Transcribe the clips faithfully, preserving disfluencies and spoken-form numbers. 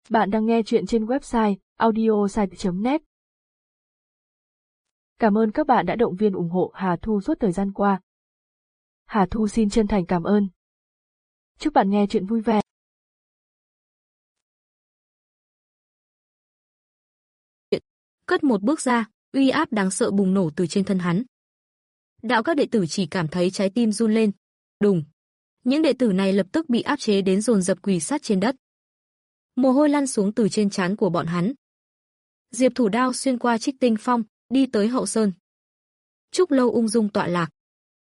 Bạn đang nghe chuyện trên website audiosite chấm net. Cảm ơn các bạn đã động viên ủng hộ Hà Thu suốt thời gian qua. Hà Thu xin chân thành cảm ơn. Chúc bạn nghe chuyện vui vẻ. Cất một bước ra, uy áp đáng sợ bùng nổ từ trên thân hắn. Đạo các đệ tử chỉ cảm thấy trái tim run lên. Đùng. Những đệ tử này lập tức bị áp chế đến dồn dập quỳ sát trên đất. Mồ hôi lăn xuống từ trên trán của bọn hắn. Diệp Thủ Đao xuyên qua Trích Tinh Phong, đi tới Hậu Sơn. Trúc lâu ung dung tọa lạc.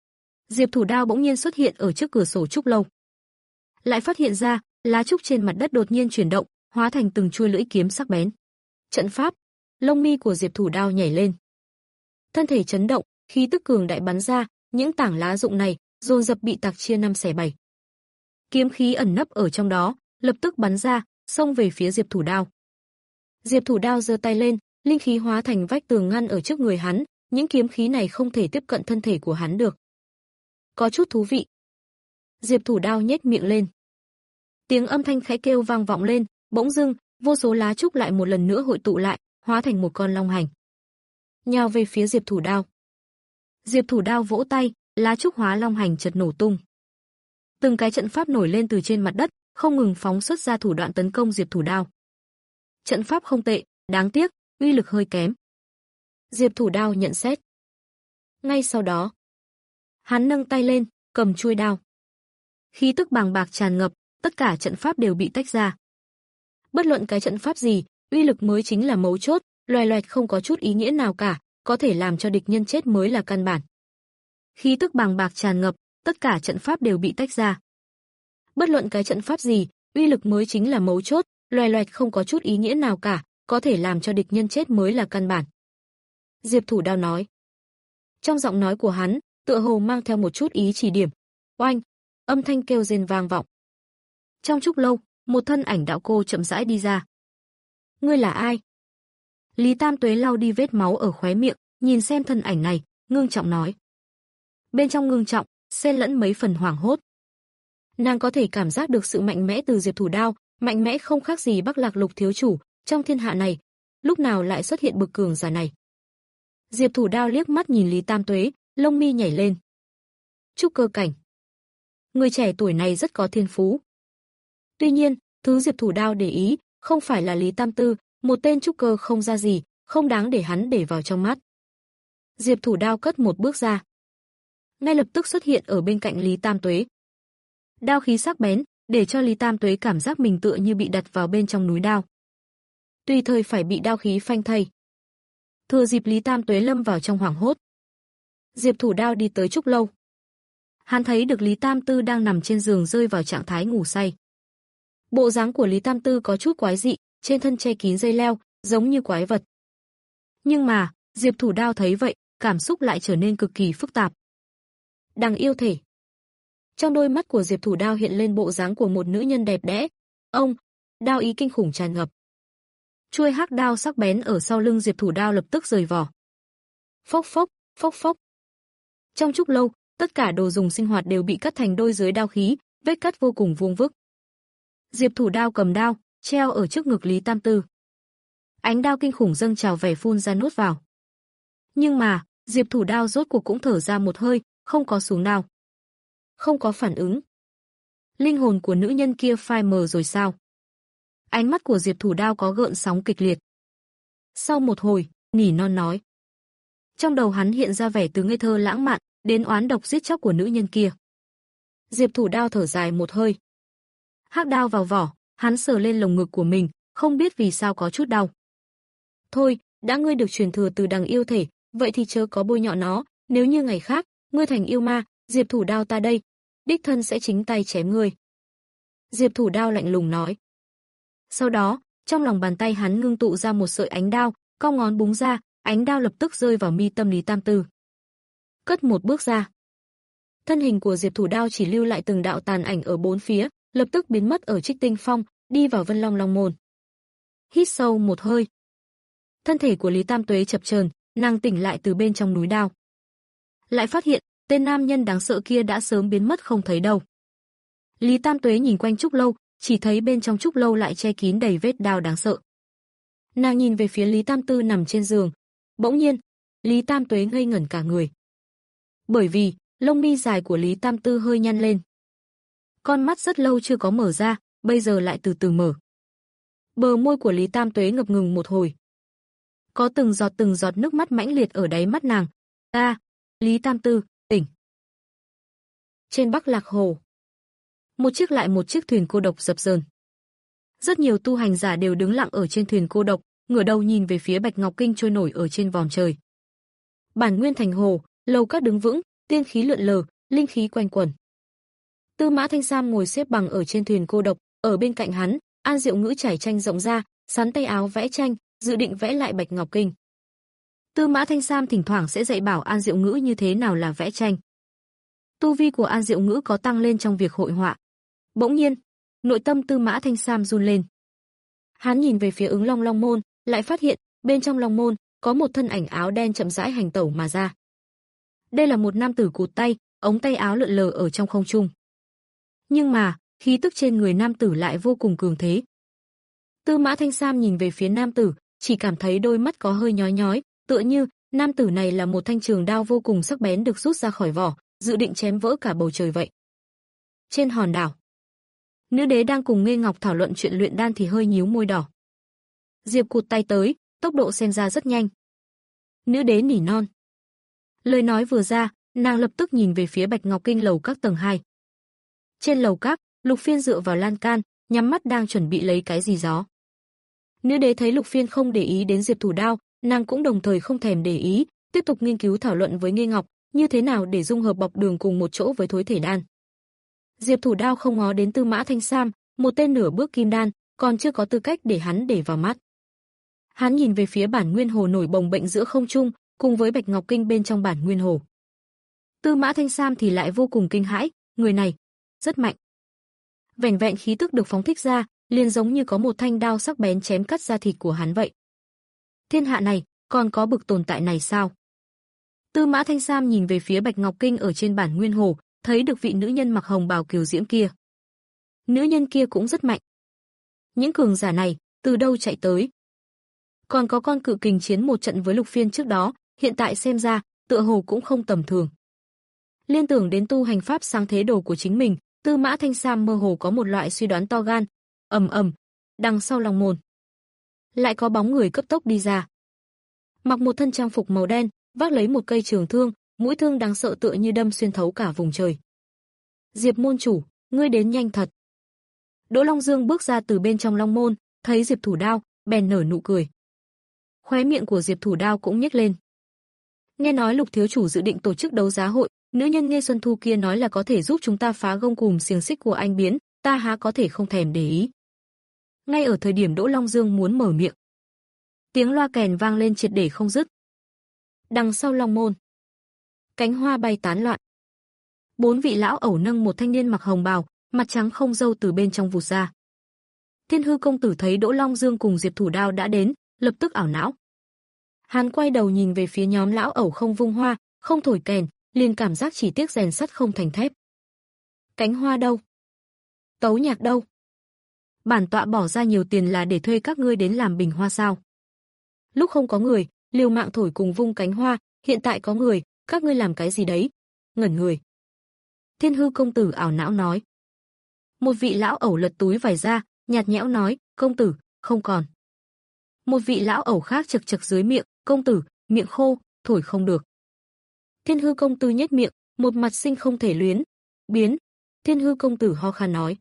Diệp Thủ Đao bỗng nhiên xuất hiện ở trước cửa sổ trúc lâu. Lại phát hiện ra, lá trúc trên mặt đất đột nhiên chuyển động, hóa thành từng chuôi lưỡi kiếm sắc bén. Trận pháp, lông mi của Diệp Thủ Đao nhảy lên. Thân thể chấn động, khí tức cường đại bắn ra, những tảng lá rụng này dồn dập bị tạc chia năm xẻ bảy. Kiếm khí ẩn nấp ở trong đó, lập tức bắn ra, xông về phía Diệp Thủ Đao. Diệp Thủ Đao giơ tay lên, linh khí hóa thành vách tường ngăn ở trước người hắn, những kiếm khí này không thể tiếp cận thân thể của hắn được. Có chút thú vị. Diệp Thủ Đao nhếch miệng lên. Tiếng âm thanh khẽ kêu vang vọng lên, bỗng dưng, vô số lá trúc lại một lần nữa hội tụ lại, hóa thành một con long hành. Nhào về phía Diệp Thủ Đao. Diệp Thủ Đao vỗ tay, lá trúc hóa long hành chợt nổ tung. Từng cái trận pháp nổi lên từ trên mặt đất, không ngừng phóng xuất ra thủ đoạn tấn công Diệp Thủ Đao. Trận pháp không tệ, đáng tiếc, uy lực hơi kém. Diệp Thủ Đao nhận xét. Ngay sau đó, hắn nâng tay lên, cầm chuôi đao. Khí tức bàng bạc tràn ngập, tất cả trận pháp đều bị tách ra. Bất luận cái trận pháp gì, uy lực mới chính là mấu chốt, loè loẹt không có chút ý nghĩa nào cả, có thể làm cho địch nhân chết mới là căn bản. Khí tức bàng bạc tràn ngập, tất cả trận pháp đều bị tách ra. Bất luận cái trận pháp gì, uy lực mới chính là mấu chốt, loè loẹt không có chút ý nghĩa nào cả, có thể làm cho địch nhân chết mới là căn bản. Diệp Thủ Đao nói. Trong giọng nói của hắn, tựa hồ mang theo một chút ý chỉ điểm. Oanh, âm thanh kêu rên vang vọng. Trong trúc lâu, một thân ảnh đạo cô chậm rãi đi ra. Ngươi là ai? Lý Tam Tuế lau đi vết máu ở khóe miệng, nhìn xem thân ảnh này, ngưng trọng nói. Bên trong ngưng trọng, xen lẫn mấy phần hoảng hốt. Nàng có thể cảm giác được sự mạnh mẽ từ Diệp Thủ Đao, mạnh mẽ không khác gì Bắc Lạc Lục thiếu chủ, trong thiên hạ này, lúc nào lại xuất hiện bực cường giả này. Diệp Thủ Đao liếc mắt nhìn Lý Tam Tuế, lông mi nhảy lên. Trúc cơ cảnh. Người trẻ tuổi này rất có thiên phú. Tuy nhiên, thứ Diệp Thủ Đao để ý, không phải là Lý Tam Tư, một tên trúc cơ không ra gì, không đáng để hắn để vào trong mắt. Diệp Thủ Đao cất một bước ra. Ngay lập tức xuất hiện ở bên cạnh Lý Tam Tuế. Đao khí sắc bén, để cho Lý Tam Tuế cảm giác mình tựa như bị đặt vào bên trong núi đao. Tùy thời phải bị đao khí phanh thây. Thừa dịp Lý Tam Tuế lâm vào trong hoảng hốt, Diệp Thủ Đao đi tới trúc lâu. Hắn thấy được Lý Tam Tư đang nằm trên giường rơi vào trạng thái ngủ say. Bộ dáng của Lý Tam Tư có chút quái dị, trên thân che kín dây leo, giống như quái vật. Nhưng mà, Diệp Thủ Đao thấy vậy, cảm xúc lại trở nên cực kỳ phức tạp. Đằng yêu thể. Trong đôi mắt của Diệp Thủ Đao hiện lên bộ dáng của một nữ nhân đẹp đẽ. Ông, đao ý kinh khủng tràn ngập. Chuôi hắc đao sắc bén ở sau lưng Diệp Thủ Đao lập tức rời vỏ. Phốc phốc, phốc phốc. Trong trúc lâu, tất cả đồ dùng sinh hoạt đều bị cắt thành đôi dưới đao khí, vết cắt vô cùng vuông vức. Diệp Thủ Đao cầm đao, treo ở trước ngực Lý Tam Tư. Ánh đao kinh khủng dâng trào vẻ phun ra nuốt vào. Nhưng mà, Diệp Thủ Đao rốt cuộc cũng thở ra một hơi, không có xuống đao. Không có phản ứng. Linh hồn của nữ nhân kia phai mờ rồi sao? Ánh mắt của Diệp Thủ Đao có gợn sóng kịch liệt. Sau một hồi, nỉ non nói. Trong đầu hắn hiện ra vẻ từ ngây thơ lãng mạn, đến oán độc giết chóc của nữ nhân kia. Diệp Thủ Đao thở dài một hơi. Hắc đao vào vỏ, hắn sờ lên lồng ngực của mình, không biết vì sao có chút đau. Thôi, đã ngươi được truyền thừa từ đằng yêu thể, vậy thì chớ có bôi nhọ nó, nếu như ngày khác, ngươi thành yêu ma, Diệp Thủ Đao ta đây, đích thân sẽ chính tay chém ngươi. Diệp Thủ Đao lạnh lùng nói. Sau đó, trong lòng bàn tay hắn ngưng tụ ra một sợi ánh đao, cong ngón búng ra, ánh đao lập tức rơi vào mi tâm Lý Tam Tư. Cất một bước ra. Thân hình của Diệp Thủ Đao chỉ lưu lại từng đạo tàn ảnh ở bốn phía, lập tức biến mất ở Trích Tinh Phong, đi vào Vân Long Long môn. Hít sâu một hơi. Thân thể của Lý Tam Tuế chập chờn, nàng tỉnh lại từ bên trong núi đao. Lại phát hiện, tên nam nhân đáng sợ kia đã sớm biến mất không thấy đâu. Lý Tam Tuế nhìn quanh trúc lâu, chỉ thấy bên trong trúc lâu lại che kín đầy vết đao đáng sợ. Nàng nhìn về phía Lý Tam Tư nằm trên giường, bỗng nhiên, Lý Tam Tuế ngây ngẩn cả người. Bởi vì, lông mi dài của Lý Tam Tư hơi nhăn lên. Con mắt rất lâu chưa có mở ra, bây giờ lại từ từ mở. Bờ môi của Lý Tam Tuế ngập ngừng một hồi. Có từng giọt từng giọt nước mắt mãnh liệt ở đáy mắt nàng. A, Lý Tam Tư, tỉnh. Trên Bắc Lạc Hồ, một chiếc lại một chiếc thuyền cô độc dập dờn. Rất nhiều tu hành giả đều đứng lặng ở trên thuyền cô độc, ngửa đầu nhìn về phía Bạch Ngọc Kinh trôi nổi ở trên vòm trời. Bản Nguyên Thành Hồ, lầu các đứng vững, tiên khí lượn lờ, linh khí quanh quẩn. Tư Mã Thanh Sam ngồi xếp bằng ở trên thuyền cô độc, ở bên cạnh hắn, An Diệu Ngữ trải tranh rộng ra, sắn tay áo vẽ tranh, dự định vẽ lại Bạch Ngọc Kinh. Tư Mã Thanh Sam thỉnh thoảng sẽ dạy bảo An Diệu Ngữ như thế nào là vẽ tranh. Tu vi của An Diệu Ngữ có tăng lên trong việc hội họa. Bỗng nhiên, nội tâm Tư Mã Thanh Sam run lên. Hắn nhìn về phía Ứng Long Long môn, lại phát hiện, bên trong Long môn, có một thân ảnh áo đen chậm rãi hành tẩu mà ra. Đây là một nam tử cụt tay, ống tay áo lượn lờ ở trong không trung. Nhưng mà, khí tức trên người nam tử lại vô cùng cường thế. Tư Mã Thanh Sam nhìn về phía nam tử, chỉ cảm thấy đôi mắt có hơi nhói nhói, tựa như nam tử này là một thanh trường đao vô cùng sắc bén được rút ra khỏi vỏ, dự định chém vỡ cả bầu trời vậy. Trên hòn đảo, nữ đế đang cùng Nghê Ngọc thảo luận chuyện luyện đan thì hơi nhíu môi đỏ. Diệp cụt tay tới, tốc độ xem ra rất nhanh. Nữ đế nỉ non. Lời nói vừa ra, nàng lập tức nhìn về phía Bạch Ngọc Kinh lầu các tầng hai. Trên lầu các, Lục Phiên dựa vào lan can, nhắm mắt đang chuẩn bị lấy cái gì đó. Nữ đế thấy Lục Phiên không để ý đến Diệp Thủ Đao, nàng cũng đồng thời không thèm để ý, tiếp tục nghiên cứu thảo luận với Nghê Ngọc, như thế nào để dung hợp bọc đường cùng một chỗ với thối thể đan. Diệp Thủ Đao không ngó đến Tư Mã Thanh Sam, một tên nửa bước kim đan, còn chưa có tư cách để hắn để vào mắt. Hắn nhìn về phía bản nguyên hồ nổi bồng bềnh giữa không trung, cùng với Bạch Ngọc Kinh bên trong bản nguyên hồ. Tư Mã Thanh Sam thì lại vô cùng kinh hãi, người này rất mạnh. Vẻn vẹn khí tức được phóng thích ra, liền giống như có một thanh đao sắc bén chém cắt da thịt của hắn vậy. Thiên hạ này, còn có bực tồn tại này sao? Tư Mã Thanh Sam nhìn về phía Bạch Ngọc Kinh ở trên bản nguyên hồ, thấy được vị nữ nhân mặc hồng bào kiều diễm kia. Nữ nhân kia cũng rất mạnh. Những cường giả này, từ đâu chạy tới? Còn có con cự kình chiến một trận với Lục Phiên trước đó, hiện tại xem ra, tựa hồ cũng không tầm thường. Liên tưởng đến tu hành pháp sáng thế đồ của chính mình, Tư Mã Thanh Sam mơ hồ có một loại suy đoán to gan. Ầm ầm, đằng sau Long môn, lại có bóng người cấp tốc đi ra. Mặc một thân trang phục màu đen, vác lấy một cây trường thương, mũi thương đáng sợ tựa như đâm xuyên thấu cả vùng trời. Diệp môn chủ, ngươi đến nhanh thật. Đỗ Long Dương bước ra từ bên trong Long môn, thấy Diệp Thủ Đao, bèn nở nụ cười. Khóe miệng của Diệp Thủ Đao cũng nhếch lên. Nghe nói Lục thiếu chủ dự định tổ chức đấu giá hội, nữ nhân Nghê Xuân Thu kia nói là có thể giúp chúng ta phá gông cùm xiềng xích của anh biến, ta há có thể không thèm để ý. Ngay ở thời điểm Đỗ Long Dương muốn mở miệng, tiếng loa kèn vang lên triệt để không dứt. Đằng sau Long môn, cánh hoa bay tán loạn. Bốn vị lão ẩu nâng một thanh niên mặc hồng bào, mặt trắng không râu từ bên trong vụt ra. Thiên Hư công tử thấy Đỗ Long Dương cùng Diệp Thủ Đao đã đến, lập tức ảo não. Hắn quay đầu nhìn về phía nhóm lão ẩu không vung hoa, không thổi kèn, liền cảm giác chỉ tiếc rèn sắt không thành thép. Cánh hoa đâu? Tấu nhạc đâu? Bản tọa bỏ ra nhiều tiền là để thuê các ngươi đến làm bình hoa sao? Lúc không có người, liều mạng thổi cùng vung cánh hoa, hiện tại có người, các ngươi làm cái gì đấy? Ngẩn người. Thiên Hư công tử ảo não nói. Một vị lão ẩu lật túi vải ra, nhạt nhẽo nói, công tử, không còn. Một vị lão ẩu khác chực chực dưới miệng, công tử, miệng khô, thổi không được. Thiên Hư công tử nhếch miệng, một mặt sinh không thể luyến. Biến. Thiên Hư công tử ho khan nói.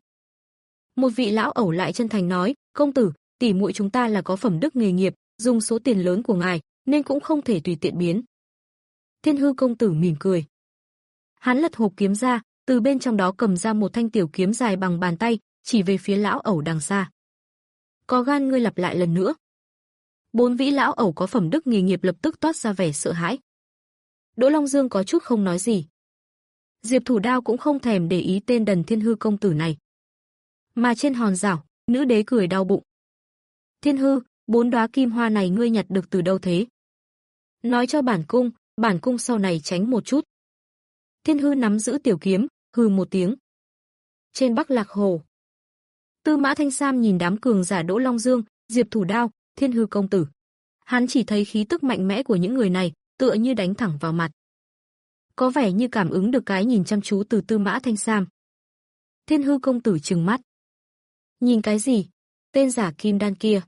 Một vị lão ẩu lại chân thành nói, công tử, tỷ muội chúng ta là có phẩm đức nghề nghiệp, dùng số tiền lớn của ngài, nên cũng không thể tùy tiện biến. Thiên Hư công tử mỉm cười. Hắn lật hộp kiếm ra, từ bên trong đó cầm ra một thanh tiểu kiếm dài bằng bàn tay, chỉ về phía lão ẩu đằng xa. Có gan ngươi lặp lại lần nữa. Bốn vị lão ẩu có phẩm đức nghề nghiệp lập tức toát ra vẻ sợ hãi. Đỗ Long Dương có chút không nói gì. Diệp Thủ Đao cũng không thèm để ý tên đần Thiên Hư công tử này. Mà trên hòn đảo, nữ đế cười đau bụng. Thiên Hư, bốn đóa kim hoa này ngươi nhặt được từ đâu thế? Nói cho bản cung, bản cung sau này tránh một chút. Thiên Hư nắm giữ tiểu kiếm, hừ một tiếng. Trên Bắc Lạc Hồ, Tư Mã Thanh Sam nhìn đám cường giả Đỗ Long Dương, Diệp Thủ Đao, Thiên Hư công tử. Hắn chỉ thấy khí tức mạnh mẽ của những người này, tựa như đánh thẳng vào mặt. Có vẻ như cảm ứng được cái nhìn chăm chú từ Tư Mã Thanh Sam. Thiên Hư công tử trừng mắt. Nhìn cái gì? Tên giả kim đan kia.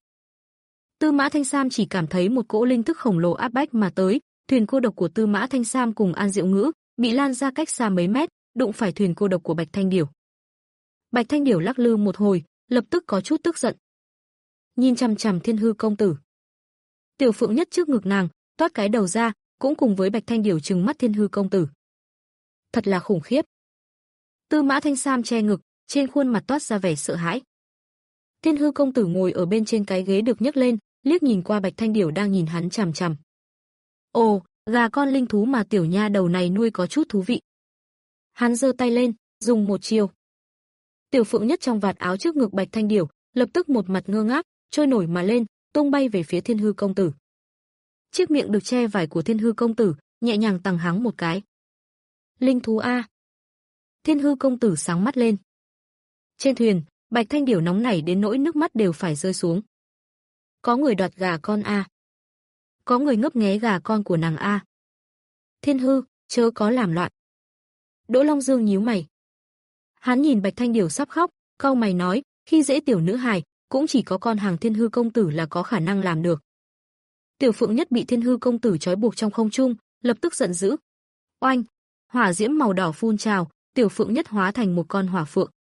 Tư Mã Thanh Sam chỉ cảm thấy một cỗ linh thức khổng lồ áp bách mà tới, thuyền cô độc của Tư Mã Thanh Sam cùng An Diệu Ngữ bị lan ra cách xa mấy mét, đụng phải thuyền cô độc của Bạch Thanh Điểu. Bạch Thanh Điểu lắc lư một hồi, lập tức có chút tức giận. Nhìn chằm chằm Thiên Hư công tử. Tiểu Phượng Nhất trước ngực nàng, toát cái đầu ra, cũng cùng với Bạch Thanh Điểu trừng mắt Thiên Hư công tử. Thật là khủng khiếp. Tư Mã Thanh Sam che ngực, trên khuôn mặt toát ra vẻ sợ hãi. Thiên Hư công tử ngồi ở bên trên cái ghế được nhấc lên, liếc nhìn qua Bạch Thanh Điểu đang nhìn hắn chằm chằm. Ồ, gà con linh thú mà tiểu nha đầu này nuôi có chút thú vị. Hắn giơ tay lên, dùng một chiêu. Tiểu Phượng Nhất trong vạt áo trước ngực Bạch Thanh Điểu, lập tức một mặt ngơ ngác, trôi nổi mà lên, tung bay về phía Thiên Hư công tử. Chiếc miệng được che vải của Thiên Hư công tử nhẹ nhàng tằng hắng một cái. Linh thú a. Thiên Hư công tử sáng mắt lên. Trên thuyền, Bạch Thanh Điểu nóng nảy đến nỗi nước mắt đều phải rơi xuống. Có người đoạt gà con a. Có người ngấp nghé gà con của nàng a. Thiên Hư, chớ có làm loạn. Đỗ Long Dương nhíu mày. Hắn nhìn Bạch Thanh Điểu sắp khóc, cau mày nói, khi dễ tiểu nữ hài, cũng chỉ có con hàng Thiên Hư công tử là có khả năng làm được. Tiểu Phượng Nhất bị Thiên Hư công tử trói buộc trong không trung, lập tức giận dữ. Oanh, hỏa diễm màu đỏ phun trào, Tiểu Phượng Nhất hóa thành một con hỏa phượng.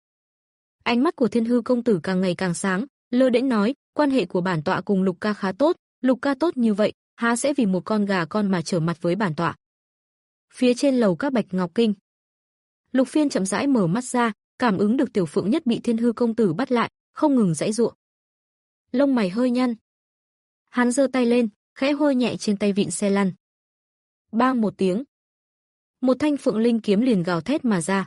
Ánh mắt của Thiên Hư công tử càng ngày càng sáng, lơ đễnh nói, quan hệ của bản tọa cùng Lục ca khá tốt, Lục ca tốt như vậy, há sẽ vì một con gà con mà trở mặt với bản tọa. Phía trên lầu các Bạch Ngọc Kinh, Lục Phiên chậm rãi mở mắt ra, cảm ứng được Tiểu Phượng Nhất bị Thiên Hư công tử bắt lại, không ngừng giãy giụa. Lông mày hơi nhăn. Hắn giơ tay lên, khẽ hôi nhẹ trên tay vịn xe lăn. Bang một tiếng, một thanh phượng linh kiếm liền gào thét mà ra.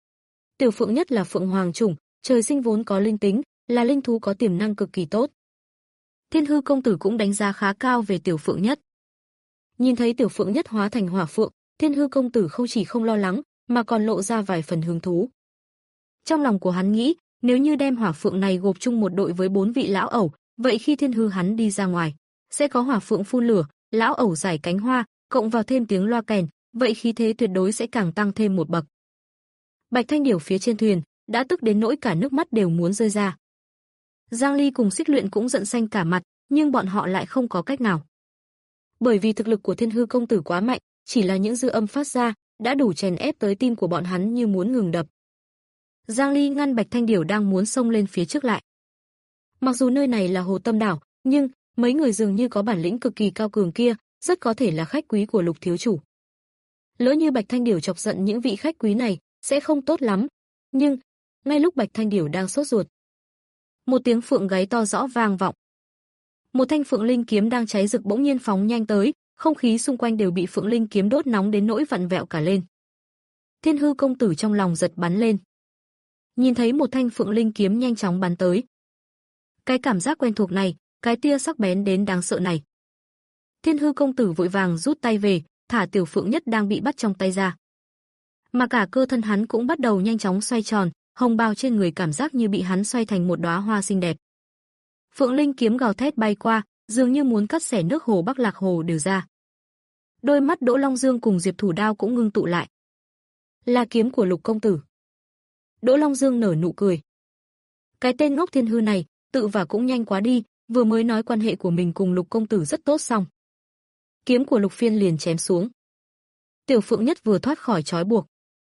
Tiểu Phượng Nhất là phượng hoàng chủng, trời sinh vốn có linh tính, là linh thú có tiềm năng cực kỳ tốt. Thiên Hư công tử cũng đánh giá khá cao về Tiểu Phượng Nhất. Nhìn thấy Tiểu Phượng Nhất hóa thành hỏa phượng, Thiên Hư công tử không chỉ không lo lắng, mà còn lộ ra vài phần hứng thú. Trong lòng của hắn nghĩ, nếu như đem hỏa phượng này gộp chung một đội với bốn vị lão ẩu, vậy khi Thiên Hư hắn đi ra ngoài, sẽ có hỏa phượng phun lửa, lão ẩu giải cánh hoa, cộng vào thêm tiếng loa kèn, vậy khí thế tuyệt đối sẽ càng tăng thêm một bậc. Bạch Thanh Điểu phía trên thuyền đã tức đến nỗi cả nước mắt đều muốn rơi ra. Giang Ly cùng Xích Luyện cũng giận xanh cả mặt, nhưng bọn họ lại không có cách nào. Bởi vì thực lực của Thiên Hư công tử quá mạnh, chỉ là những dư âm phát ra đã đủ chèn ép tới tim của bọn hắn như muốn ngừng đập. Giang Ly ngăn Bạch Thanh Điểu đang muốn xông lên phía trước lại. Mặc dù nơi này là Hồ Tâm đảo, nhưng mấy người dường như có bản lĩnh cực kỳ cao cường kia, rất có thể là khách quý của Lục thiếu chủ. Lỡ như Bạch Thanh Điểu chọc giận những vị khách quý này, sẽ không tốt lắm. Nhưng ngay lúc Bạch Thanh Điểu đang sốt ruột, một tiếng phượng gáy to rõ vang vọng. Một thanh phượng linh kiếm đang cháy rực bỗng nhiên phóng nhanh tới, không khí xung quanh đều bị phượng linh kiếm đốt nóng đến nỗi vặn vẹo cả lên. Thiên Hư công tử trong lòng giật bắn lên. Nhìn thấy một thanh phượng linh kiếm nhanh chóng bắn tới. Cái cảm giác quen thuộc này, cái tia sắc bén đến đáng sợ này. Thiên Hư công tử vội vàng rút tay về, thả Tiểu Phượng Nhất đang bị bắt trong tay ra. Mà cả cơ thân hắn cũng bắt đầu nhanh chóng xoay tròn, hồng bào trên người cảm giác như bị hắn xoay thành một đóa hoa xinh đẹp. Phượng linh kiếm gào thét bay qua, dường như muốn cắt xẻ nước hồ Bắc Lạc Hồ đều ra. Đôi mắt Đỗ Long Dương cùng Diệp Thủ Đao cũng ngưng tụ lại. Là kiếm của Lục công tử. Đỗ Long Dương nở nụ cười. Cái tên ngốc Thiên Hư này, tự vả cũng nhanh quá đi, vừa mới nói quan hệ của mình cùng Lục công tử rất tốt xong. Kiếm của Lục Phiên liền chém xuống. Tiểu Phượng Nhất vừa thoát khỏi trói buộc.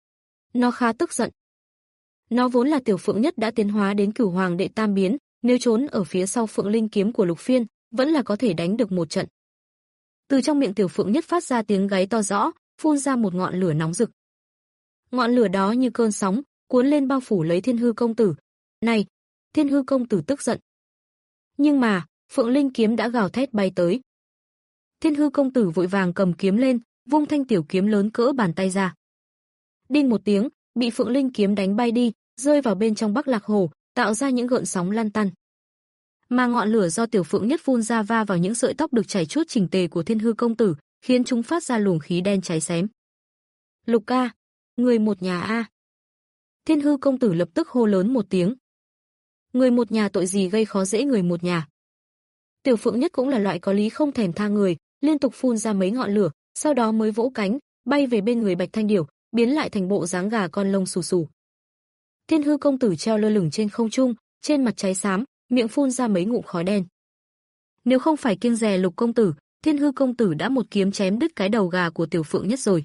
Nó khá tức giận. Nó vốn là Tiểu Phượng Nhất đã tiến hóa đến Cửu Hoàng đệ tam biến, nếu trốn ở phía sau Phượng linh kiếm của Lục Phiên, vẫn là có thể đánh được một trận. Từ trong miệng Tiểu Phượng Nhất phát ra tiếng gáy to rõ, phun ra một ngọn lửa nóng rực. Ngọn lửa đó như cơn sóng, cuốn lên bao phủ lấy Thiên Hư công tử. Này, Thiên Hư công tử tức giận. Nhưng mà, Phượng linh kiếm đã gào thét bay tới. Thiên Hư công tử vội vàng cầm kiếm lên, vung thanh tiểu kiếm lớn cỡ bàn tay ra. Đinh một tiếng, bị Phượng linh kiếm đánh bay đi, rơi vào bên trong Bắc Lạc Hồ, tạo ra những gợn sóng lăn tăn. Mà ngọn lửa do Tiểu Phượng Nhất phun ra va vào những sợi tóc được chảy chuốt chỉnh tề của Thiên Hư công tử, khiến chúng phát ra luồng khí đen cháy xém. Lục ca, người một nhà a. Thiên Hư công tử lập tức hô lớn một tiếng. người một nhà tội gì gây khó dễ người một nhà. Tiểu Phượng Nhất cũng là loại có lý không thèm tha người, liên tục phun ra mấy ngọn lửa, sau đó mới vỗ cánh, bay về bên người Bạch Thanh Điểu, biến lại thành bộ dáng gà con lông xù xù. Thiên Hư công tử treo lơ lửng trên không trung, trên mặt cháy xám, miệng phun ra mấy ngụm khói đen. Nếu không phải kiêng dè Lục công tử, Thiên Hư công tử đã một kiếm chém đứt cái đầu gà của Tiểu Phượng Nhất rồi.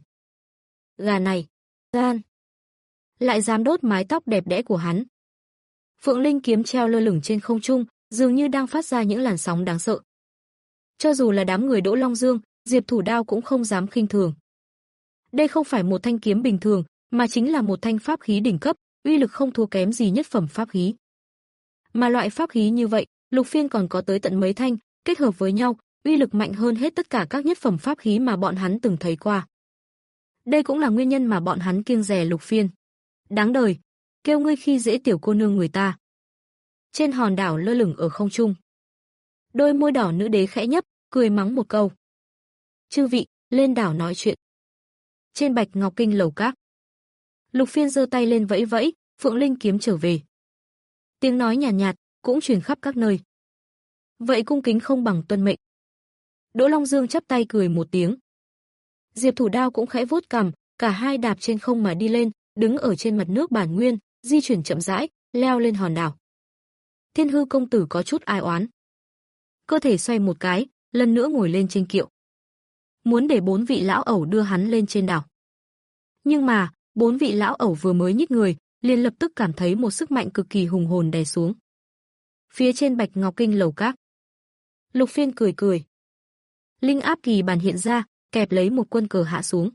Gà này, gan, lại dám đốt mái tóc đẹp đẽ của hắn. Phượng Linh kiếm treo lơ lửng trên không trung, dường như đang phát ra những làn sóng đáng sợ. Cho dù là đám người Đỗ Long Dương, Diệp Thủ Đao cũng không dám khinh thường. Đây không phải một thanh kiếm bình thường, mà chính là một thanh pháp khí đỉnh cấp, uy lực không thua kém gì nhất phẩm pháp khí. Mà loại pháp khí như vậy, Lục Phiên còn có tới tận mấy thanh, kết hợp với nhau, uy lực mạnh hơn hết tất cả các nhất phẩm pháp khí mà bọn hắn từng thấy qua. Đây cũng là nguyên nhân mà bọn hắn kiêng dè Lục Phiên. Đáng đời, kêu ngươi khi dễ tiểu cô nương người ta. Trên hòn đảo lơ lửng ở không trung, đôi môi đỏ nữ đế khẽ nhấp, cười mắng một câu. Chư vị, lên đảo nói chuyện. Trên Bạch Ngọc Kinh lầu các, Lục Phiên giơ tay lên vẫy vẫy, Phượng Linh kiếm trở về. Tiếng nói nhàn nhạt, nhạt cũng truyền khắp các nơi. Vậy cung kính không bằng tuân mệnh. Đỗ Long Dương chắp tay cười một tiếng. Diệp Thủ Đao cũng khẽ vuốt cằm, cả hai đạp trên không mà đi lên, đứng ở trên mặt nước bản nguyên, di chuyển chậm rãi, leo lên hòn đảo. Thiên Hư công tử có chút ai oán, cơ thể xoay một cái, lần nữa ngồi lên trên kiệu, muốn để bốn vị lão ẩu đưa hắn lên trên đảo. Nhưng mà, bốn vị lão ẩu vừa mới nhích người, liền lập tức cảm thấy một sức mạnh cực kỳ hùng hồn đè xuống. Phía trên Bạch Ngọc Kinh lầu các, Lục Phiên cười cười. Linh áp kỳ bản hiện ra, kẹp lấy một quân cờ hạ xuống.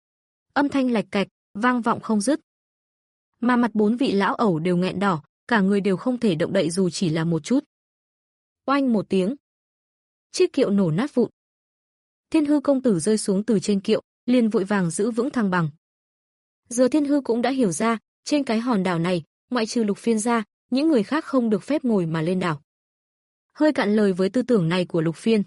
Âm thanh lạch cạch, vang vọng không dứt. Mà mặt bốn vị lão ẩu đều nghẹn đỏ, cả người đều không thể động đậy dù chỉ là một chút. Oanh một tiếng, chiếc kiệu nổ nát vụn. Thiên Hư công tử rơi xuống từ trên kiệu, liền vội vàng giữ vững thăng bằng. Giờ Thiên Hư cũng đã hiểu ra, trên cái hòn đảo này, ngoại trừ Lục Phiên ra, những người khác không được phép ngồi mà lên đảo. Hơi cạn lời với tư tưởng này của Lục Phiên.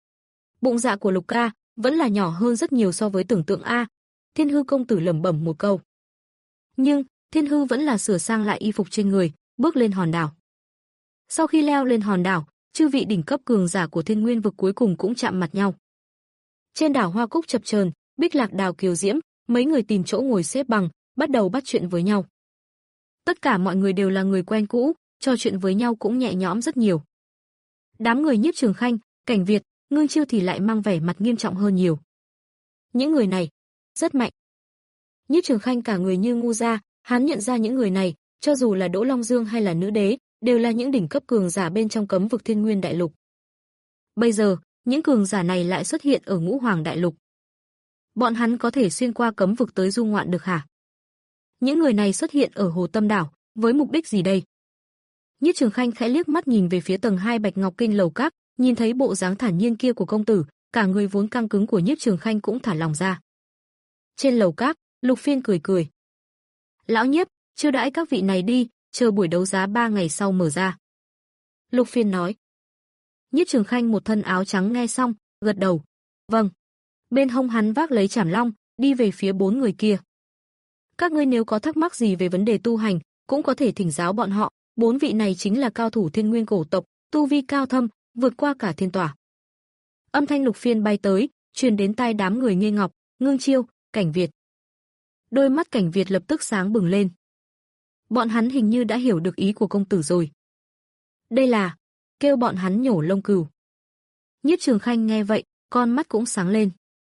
Bụng dạ của Lục ca vẫn là nhỏ hơn rất nhiều so với tưởng tượng a. Thiên Hư công tử lẩm bẩm một câu. Nhưng Thiên Hư vẫn là sửa sang lại y phục trên người, bước lên hòn đảo. Sau khi leo lên hòn đảo, chư vị đỉnh cấp cường giả của Thiên Nguyên vực cuối cùng cũng chạm mặt nhau. Trên đảo hoa cúc chập chờn, bích lạc đào kiều diễm, mấy người tìm chỗ ngồi xếp bằng, bắt đầu bắt chuyện với nhau. Tất cả mọi người đều là người quen cũ, trò chuyện với nhau cũng nhẹ nhõm rất nhiều. Đám người Nhiếp Trường Khanh, Cảnh Việt, Ngưng Chiêu thì lại mang vẻ mặt nghiêm trọng hơn nhiều. Những người này rất mạnh. Nhiếp Trường Khanh cả người như ngu ra, hắn nhận ra những người này, cho dù là Đỗ Long Dương hay là Nữ Đế, đều là những đỉnh cấp cường giả bên trong cấm vực Thiên Nguyên đại lục. Bây giờ, những cường giả này lại xuất hiện ở Ngũ Hoàng đại lục. Bọn hắn có thể xuyên qua cấm vực tới du ngoạn được hả? Những người này xuất hiện ở Hồ Tâm đảo, với mục đích gì đây? Nhiếp Trường Khanh khẽ liếc mắt nhìn về phía tầng hai Bạch Ngọc Kinh lầu các, nhìn thấy bộ dáng thản nhiên kia của công tử, cả người vốn căng cứng của Nhiếp Trường Khanh cũng thả lòng ra. Trên lầu các, Lục Phiên cười cười. Lão Nhiếp, chiêu đãi các vị này đi, chờ buổi đấu giá ba ngày sau mở ra. Lục Phiên nói. Nhiếp Trường Khanh một thân áo trắng nghe xong, gật đầu. Vâng. Bên hông hắn vác lấy chảm long, đi về phía bốn người kia. Các ngươi nếu có thắc mắc gì về vấn đề tu hành, cũng có thể thỉnh giáo bọn họ, bốn vị này chính là cao thủ Thiên Nguyên cổ tộc, tu vi cao thâm, vượt qua cả thiên tỏa. Âm thanh Lục Phiên bay tới, truyền đến tai đám người Nghê Ngọc, Ngưng Chiêu, Cảnh Việt. Đôi mắt Cảnh Việt lập tức sáng bừng lên. Bọn hắn hình như đã hiểu được ý của công tử rồi. Đây là kêu bọn hắn nhổ lông cừu. Nhiếp Trường Khanh nghe vậy, con mắt cũng sáng lên.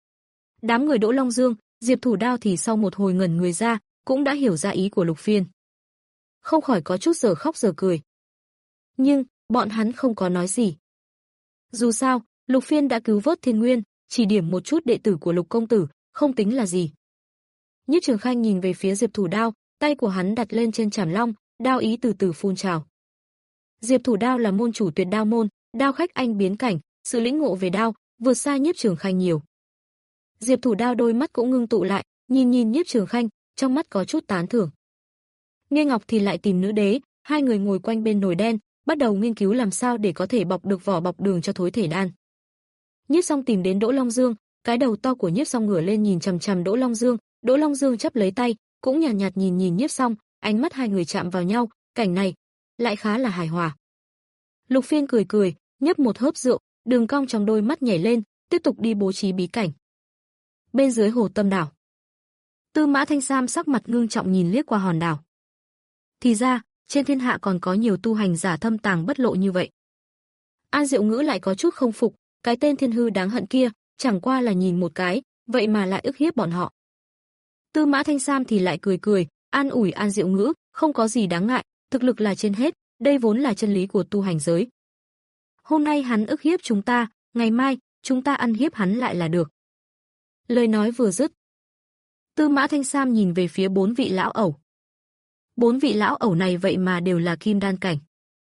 Đám người Đỗ Long Dương, Diệp Thủ Đao thì sau một hồi ngẩn người ra, cũng đã hiểu ra ý của Lục Phiên. Không khỏi có chút giờ khóc giờ cười. Nhưng, bọn hắn không có nói gì. Dù sao, Lục Phiên đã cứu vớt Thiên Nguyên, chỉ điểm một chút đệ tử của Lục công tử, không tính là gì. Nhiếp Trường Khanh nhìn về phía Diệp Thủ Đao, tay của hắn đặt lên trên chảm long, đao ý từ từ phun trào. Diệp Thủ Đao là môn chủ Tuyệt Đao môn, đao khách anh biến cảnh, sự lĩnh ngộ về đao vượt xa Nhiếp Trường Khanh nhiều. Diệp Thủ Đao đôi mắt cũng ngưng tụ lại, nhìn nhìn Nhiếp Trường Khanh, trong mắt có chút tán thưởng. Nghê Ngọc thì lại tìm Nữ Đế, hai người ngồi quanh bên nồi đen, bắt đầu nghiên cứu làm sao để có thể bọc được vỏ bọc đường cho thối thể đan. Nhiếp Song tìm đến Đỗ Long Dương, cái đầu to của Nhiếp Song ngửa lên nhìn chằm chằm Đỗ Long Dương, Đỗ Long Dương chắp lấy tay, cũng nhàn nhạt, nhạt nhìn nhìn Nhiếp Song, ánh mắt hai người chạm vào nhau, cảnh này lại khá là hài hòa. Lục Phiên cười cười, nhấp một hớp rượu, đường cong trong đôi mắt nhảy lên, tiếp tục đi bố trí bí cảnh. Bên dưới hồ tâm đảo, Tư Mã Thanh Sam sắc mặt ngưng trọng nhìn liếc qua hòn đảo. Thì ra, trên thiên hạ còn có nhiều tu hành giả thâm tàng bất lộ như vậy. An Diệu Ngữ lại có chút không phục, cái tên thiên hư đáng hận kia, chẳng qua là nhìn một cái, vậy mà lại ức hiếp bọn họ. Tư Mã Thanh Sam thì lại cười cười, an ủi An Diệu Ngữ, không có gì đáng ngại, thực lực là trên hết, đây vốn là chân lý của tu hành giới. Hôm nay hắn ức hiếp chúng ta, ngày mai, chúng ta ăn hiếp hắn lại là được. Lời nói vừa dứt, Tư Mã Thanh Sam nhìn về phía bốn vị lão ẩu. Bốn vị lão ẩu này vậy mà đều là kim đan cảnh.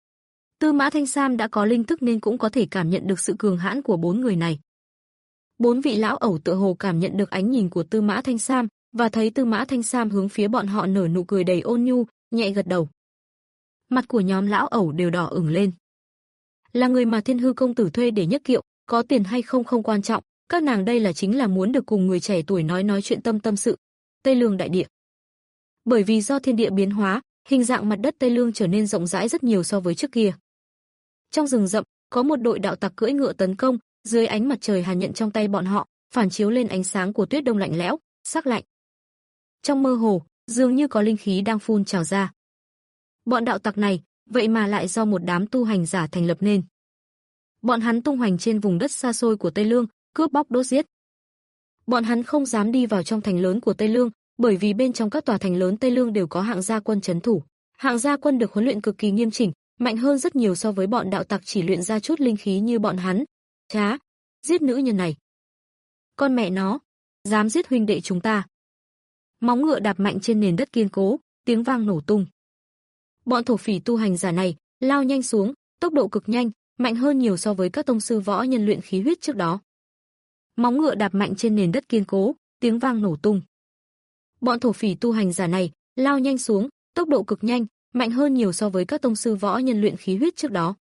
Tư Mã Thanh Sam đã có linh thức nên cũng có thể cảm nhận được sự cường hãn của bốn người này. Bốn vị lão ẩu tựa hồ cảm nhận được ánh nhìn của Tư Mã Thanh Sam và thấy Tư Mã Thanh Sam hướng phía bọn họ nở nụ cười đầy ôn nhu, nhẹ gật đầu. Mặt của nhóm lão ẩu đều đỏ ửng lên. Là người mà Thiên Hư công tử thuê để nhấc kiệu, có tiền hay không không quan trọng, các nàng đây là chính là muốn được cùng người trẻ tuổi nói nói chuyện tâm tâm sự. Tây Lương đại địa. Bởi vì do thiên địa biến hóa, hình dạng mặt đất Tây Lương trở nên rộng rãi rất nhiều so với trước kia. Trong rừng rậm, có một đội đạo tặc cưỡi ngựa tấn công, dưới ánh mặt trời hàn nhận trong tay bọn họ, phản chiếu lên ánh sáng của tuyết đông lạnh lẽo, sắc lạnh. Trong mơ hồ, dường như có linh khí đang phun trào ra. Bọn đạo tặc này, vậy mà lại do một đám tu hành giả thành lập nên. Bọn hắn tung hoành trên vùng đất xa xôi của Tây Lương, cướp bóc đốt giết. Bọn hắn không dám đi vào trong thành lớn của Tây Lương, bởi vì bên trong các tòa thành lớn Tây Lương đều có hạng gia quân trấn thủ. Hạng gia quân được huấn luyện cực kỳ nghiêm chỉnh, mạnh hơn rất nhiều so với bọn đạo tặc chỉ luyện ra chút linh khí như bọn hắn. Chá, giết nữ nhân này. Con mẹ nó, dám giết huynh đệ chúng ta. Móng ngựa đạp mạnh trên nền đất kiên cố, tiếng vang nổ tung. Bọn thổ phỉ tu hành giả này lao nhanh xuống, tốc độ cực nhanh, mạnh hơn nhiều so với các tông sư võ nhân luyện khí huyết trước đó. Móng ngựa đạp mạnh trên nền đất kiên cố, tiếng vang nổ tung. Bọn thổ phỉ tu hành giả này lao nhanh xuống, tốc độ cực nhanh, mạnh hơn nhiều so với các tông sư võ nhân luyện khí huyết trước đó.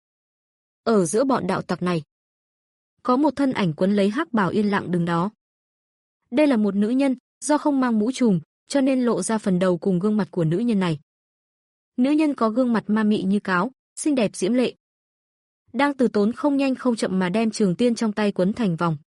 Ở giữa bọn đạo tặc này, có một thân ảnh quấn lấy hắc bào yên lặng đứng đó. Đây là một nữ nhân, do không mang mũ trùm, cho nên lộ ra phần đầu cùng gương mặt của nữ nhân này. Nữ nhân có gương mặt ma mị như cáo, xinh đẹp diễm lệ. Đang từ tốn không nhanh không chậm mà đem trường tiên trong tay quấn thành vòng.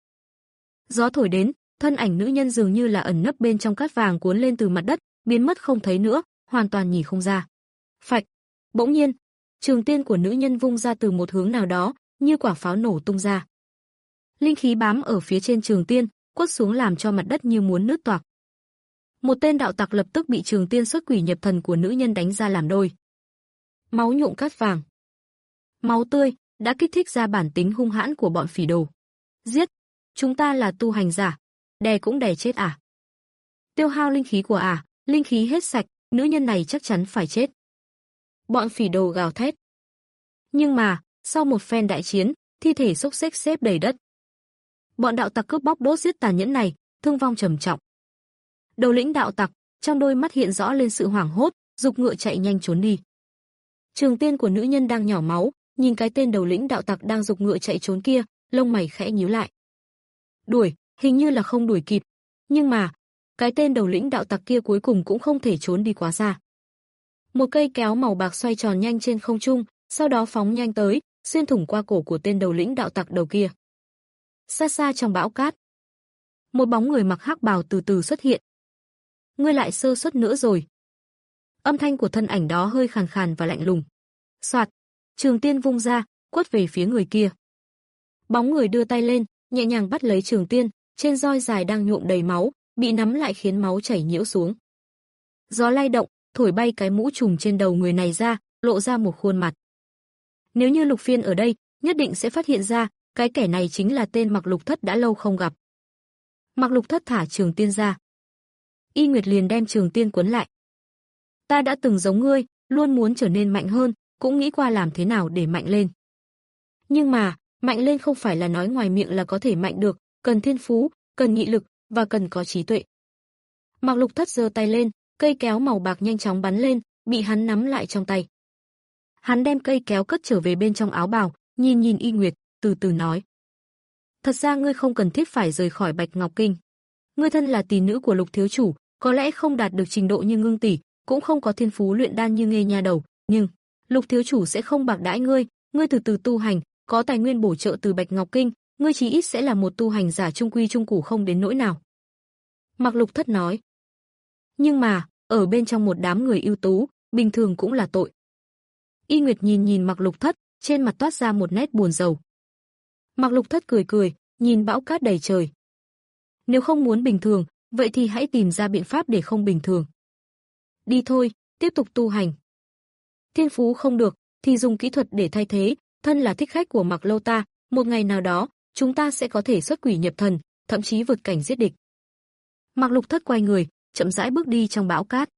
Gió thổi đến, thân ảnh nữ nhân dường như là ẩn nấp bên trong cát vàng cuốn lên từ mặt đất, biến mất không thấy nữa, hoàn toàn nhìn không ra. Phạch, bỗng nhiên, trường tiên của nữ nhân vung ra từ một hướng nào đó, như quả pháo nổ tung ra. Linh khí bám ở phía trên trường tiên, quất xuống làm cho mặt đất như muốn nứt toạc. Một tên đạo tặc lập tức bị trường tiên xuất quỷ nhập thần của nữ nhân đánh ra làm đôi. Máu nhuộm cát vàng. Máu tươi đã kích thích ra bản tính hung hãn của bọn phỉ đồ. Giết, chúng ta là tu hành giả, đè cũng đè chết à? Tiêu hao linh khí của à, linh khí hết sạch, nữ nhân này chắc chắn phải chết. Bọn phỉ đồ gào thét. Nhưng mà, sau một phen đại chiến, thi thể xốc xếch xếp đầy đất. Bọn đạo tặc cướp bóc đốt giết tàn nhẫn này, thương vong trầm trọng. Đầu lĩnh đạo tặc, trong đôi mắt hiện rõ lên sự hoảng hốt, giục ngựa chạy nhanh trốn đi. Trường tiên của nữ nhân đang nhỏ máu, nhìn cái tên đầu lĩnh đạo tặc đang giục ngựa chạy trốn kia, lông mày khẽ nhíu lại. Đuổi, hình như là không đuổi kịp, nhưng mà, cái tên đầu lĩnh đạo tặc kia cuối cùng cũng không thể trốn đi quá xa. Một cây kéo màu bạc xoay tròn nhanh trên không trung, sau đó phóng nhanh tới, xuyên thủng qua cổ của tên đầu lĩnh đạo tặc đầu kia. Xa xa trong bão cát, một bóng người mặc hắc bào từ từ xuất hiện. Ngươi lại sơ suất nữa rồi. Âm thanh của thân ảnh đó hơi khàn khàn và lạnh lùng. Soạt, trường tiên vung ra, quất về phía người kia. Bóng người đưa tay lên, nhẹ nhàng bắt lấy trường tiên, trên roi dài đang nhuộm đầy máu, bị nắm lại khiến máu chảy nhiễu xuống. Gió lay động, thổi bay cái mũ trùm trên đầu người này ra, lộ ra một khuôn mặt. Nếu như Lục Phiên ở đây, nhất định sẽ phát hiện ra, cái kẻ này chính là tên Mặc Lục Thất đã lâu không gặp. Mặc Lục Thất thả trường tiên ra. Y Nguyệt liền đem trường tiên quấn lại. Ta đã từng giống ngươi, luôn muốn trở nên mạnh hơn, cũng nghĩ qua làm thế nào để mạnh lên. Nhưng mà, mạnh lên không phải là nói ngoài miệng là có thể mạnh được, cần thiên phú, cần nghị lực, và cần có trí tuệ. Mặc Lục Thất giơ tay lên, cây kéo màu bạc nhanh chóng bắn lên, bị hắn nắm lại trong tay. Hắn đem cây kéo cất trở về bên trong áo bào, nhìn nhìn Y Nguyệt, từ từ nói. Thật ra ngươi không cần thiết phải rời khỏi Bạch Ngọc Kinh. Ngươi thân là tỷ nữ của Lục thiếu chủ, có lẽ không đạt được trình độ như Ngưng tỷ, cũng không có thiên phú luyện đan như Nghê nha đầu, nhưng Lục thiếu chủ sẽ không bạc đãi ngươi, ngươi từ từ tu hành, có tài nguyên bổ trợ từ Bạch Ngọc Kinh, ngươi chí ít sẽ là một tu hành giả trung quy trung củ không đến nỗi nào. Mạc Lục Thất nói. Nhưng mà, ở bên trong một đám người ưu tú, bình thường cũng là tội. Y Nguyệt nhìn nhìn Mạc Lục Thất, trên mặt toát ra một nét buồn rầu. Mạc Lục Thất cười cười, nhìn bão cát đầy trời. Nếu không muốn bình thường, vậy thì hãy tìm ra biện pháp để không bình thường. Đi thôi, tiếp tục tu hành. Thiên phú không được, thì dùng kỹ thuật để thay thế, thân là thích khách của Mạc Lâu ta, một ngày nào đó, chúng ta sẽ có thể xuất quỷ nhập thần, thậm chí vượt cảnh giết địch. Mạc Lục Thất quay người, chậm rãi bước đi trong bão cát.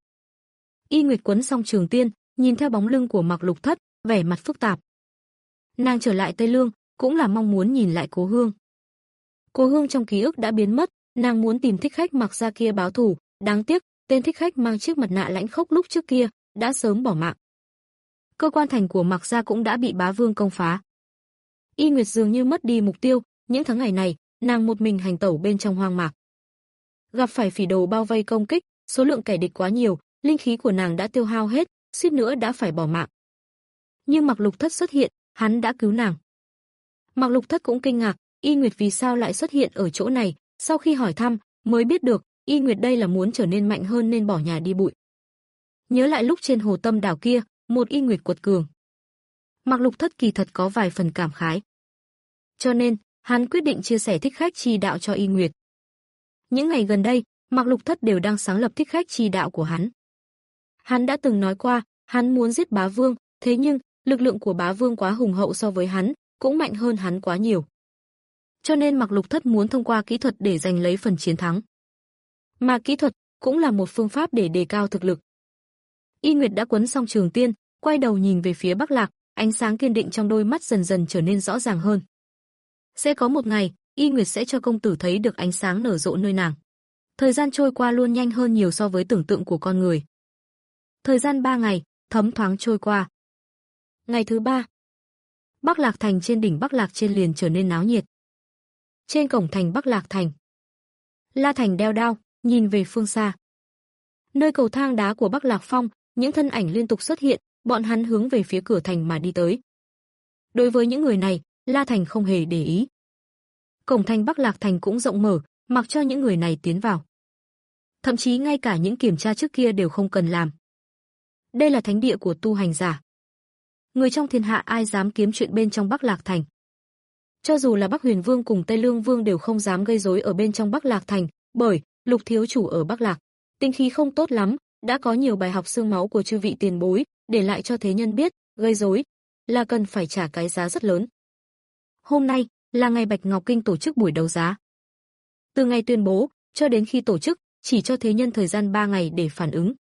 Y Nguyệt quấn xong trường tiên, nhìn theo bóng lưng của Mạc Lục Thất, vẻ mặt phức tạp. Nàng trở lại Tây Lương, cũng là mong muốn nhìn lại Cố Hương. Cố Hương trong ký ức đã biến mất, nàng muốn tìm thích khách Mạc gia kia báo thù, đáng tiếc, tên thích khách mang chiếc mặt nạ lãnh khốc lúc trước kia đã sớm bỏ mạng. Cơ quan thành của Mạc gia cũng đã bị Bá Vương công phá. Y Nguyệt dường như mất đi mục tiêu, những tháng ngày này, nàng một mình hành tẩu bên trong hoang mạc. Gặp phải phỉ đồ bao vây công kích, số lượng kẻ địch quá nhiều, linh khí của nàng đã tiêu hao hết, suýt nữa đã phải bỏ mạng. Nhưng Mạc Lục Thất xuất hiện, hắn đã cứu nàng. Mạc Lục Thất cũng kinh ngạc, Y Nguyệt vì sao lại xuất hiện ở chỗ này, sau khi hỏi thăm, mới biết được, Y Nguyệt đây là muốn trở nên mạnh hơn nên bỏ nhà đi bụi. Nhớ lại lúc trên hồ Tâm đảo kia, một Y Nguyệt quật cường. Mạc Lục Thất kỳ thật có vài phần cảm khái. Cho nên, hắn quyết định chia sẻ thích khách chi đạo cho Y Nguyệt. Những ngày gần đây, Mạc Lục Thất đều đang sáng lập thích khách chi đạo của hắn. Hắn đã từng nói qua, hắn muốn giết Bá Vương, thế nhưng, lực lượng của Bá Vương quá hùng hậu so với hắn, cũng mạnh hơn hắn quá nhiều. Cho nên Mạc Lục Thất muốn thông qua kỹ thuật để giành lấy phần chiến thắng. Mà kỹ thuật cũng là một phương pháp để đề cao thực lực. Y Nguyệt đã quấn xong trường tiên, quay đầu nhìn về phía Bắc Lạc, ánh sáng kiên định trong đôi mắt dần dần trở nên rõ ràng hơn. Sẽ có một ngày, Y Nguyệt sẽ cho công tử thấy được ánh sáng nở rộ nơi nàng. Thời gian trôi qua luôn nhanh hơn nhiều so với tưởng tượng của con người. Thời gian ba ngày, thấm thoáng trôi qua. Ngày thứ ba, Bắc Lạc Thành trên đỉnh Bắc Lạc trên liền trở nên náo nhiệt. Trên cổng thành Bắc Lạc Thành, La Thành đeo đao, nhìn về phương xa. Nơi cầu thang đá của Bắc Lạc Phong, những thân ảnh liên tục xuất hiện, bọn hắn hướng về phía cửa thành mà đi tới. Đối với những người này, La Thành không hề để ý. Cổng thành Bắc Lạc Thành cũng rộng mở, mặc cho những người này tiến vào. Thậm chí ngay cả những kiểm tra trước kia đều không cần làm. Đây là thánh địa của tu hành giả. Người trong thiên hạ ai dám kiếm chuyện bên trong Bắc Lạc Thành. Cho dù là Bắc Huyền Vương cùng Tây Lương Vương đều không dám gây rối ở bên trong Bắc Lạc Thành, bởi Lục thiếu chủ ở Bắc Lạc, tinh khí không tốt lắm, đã có nhiều bài học xương máu của chư vị tiền bối, để lại cho thế nhân biết, gây rối là cần phải trả cái giá rất lớn. Hôm nay là ngày Bạch Ngọc Kinh tổ chức buổi đấu giá. Từ ngày tuyên bố cho đến khi tổ chức, chỉ cho thế nhân thời gian ba ngày để phản ứng.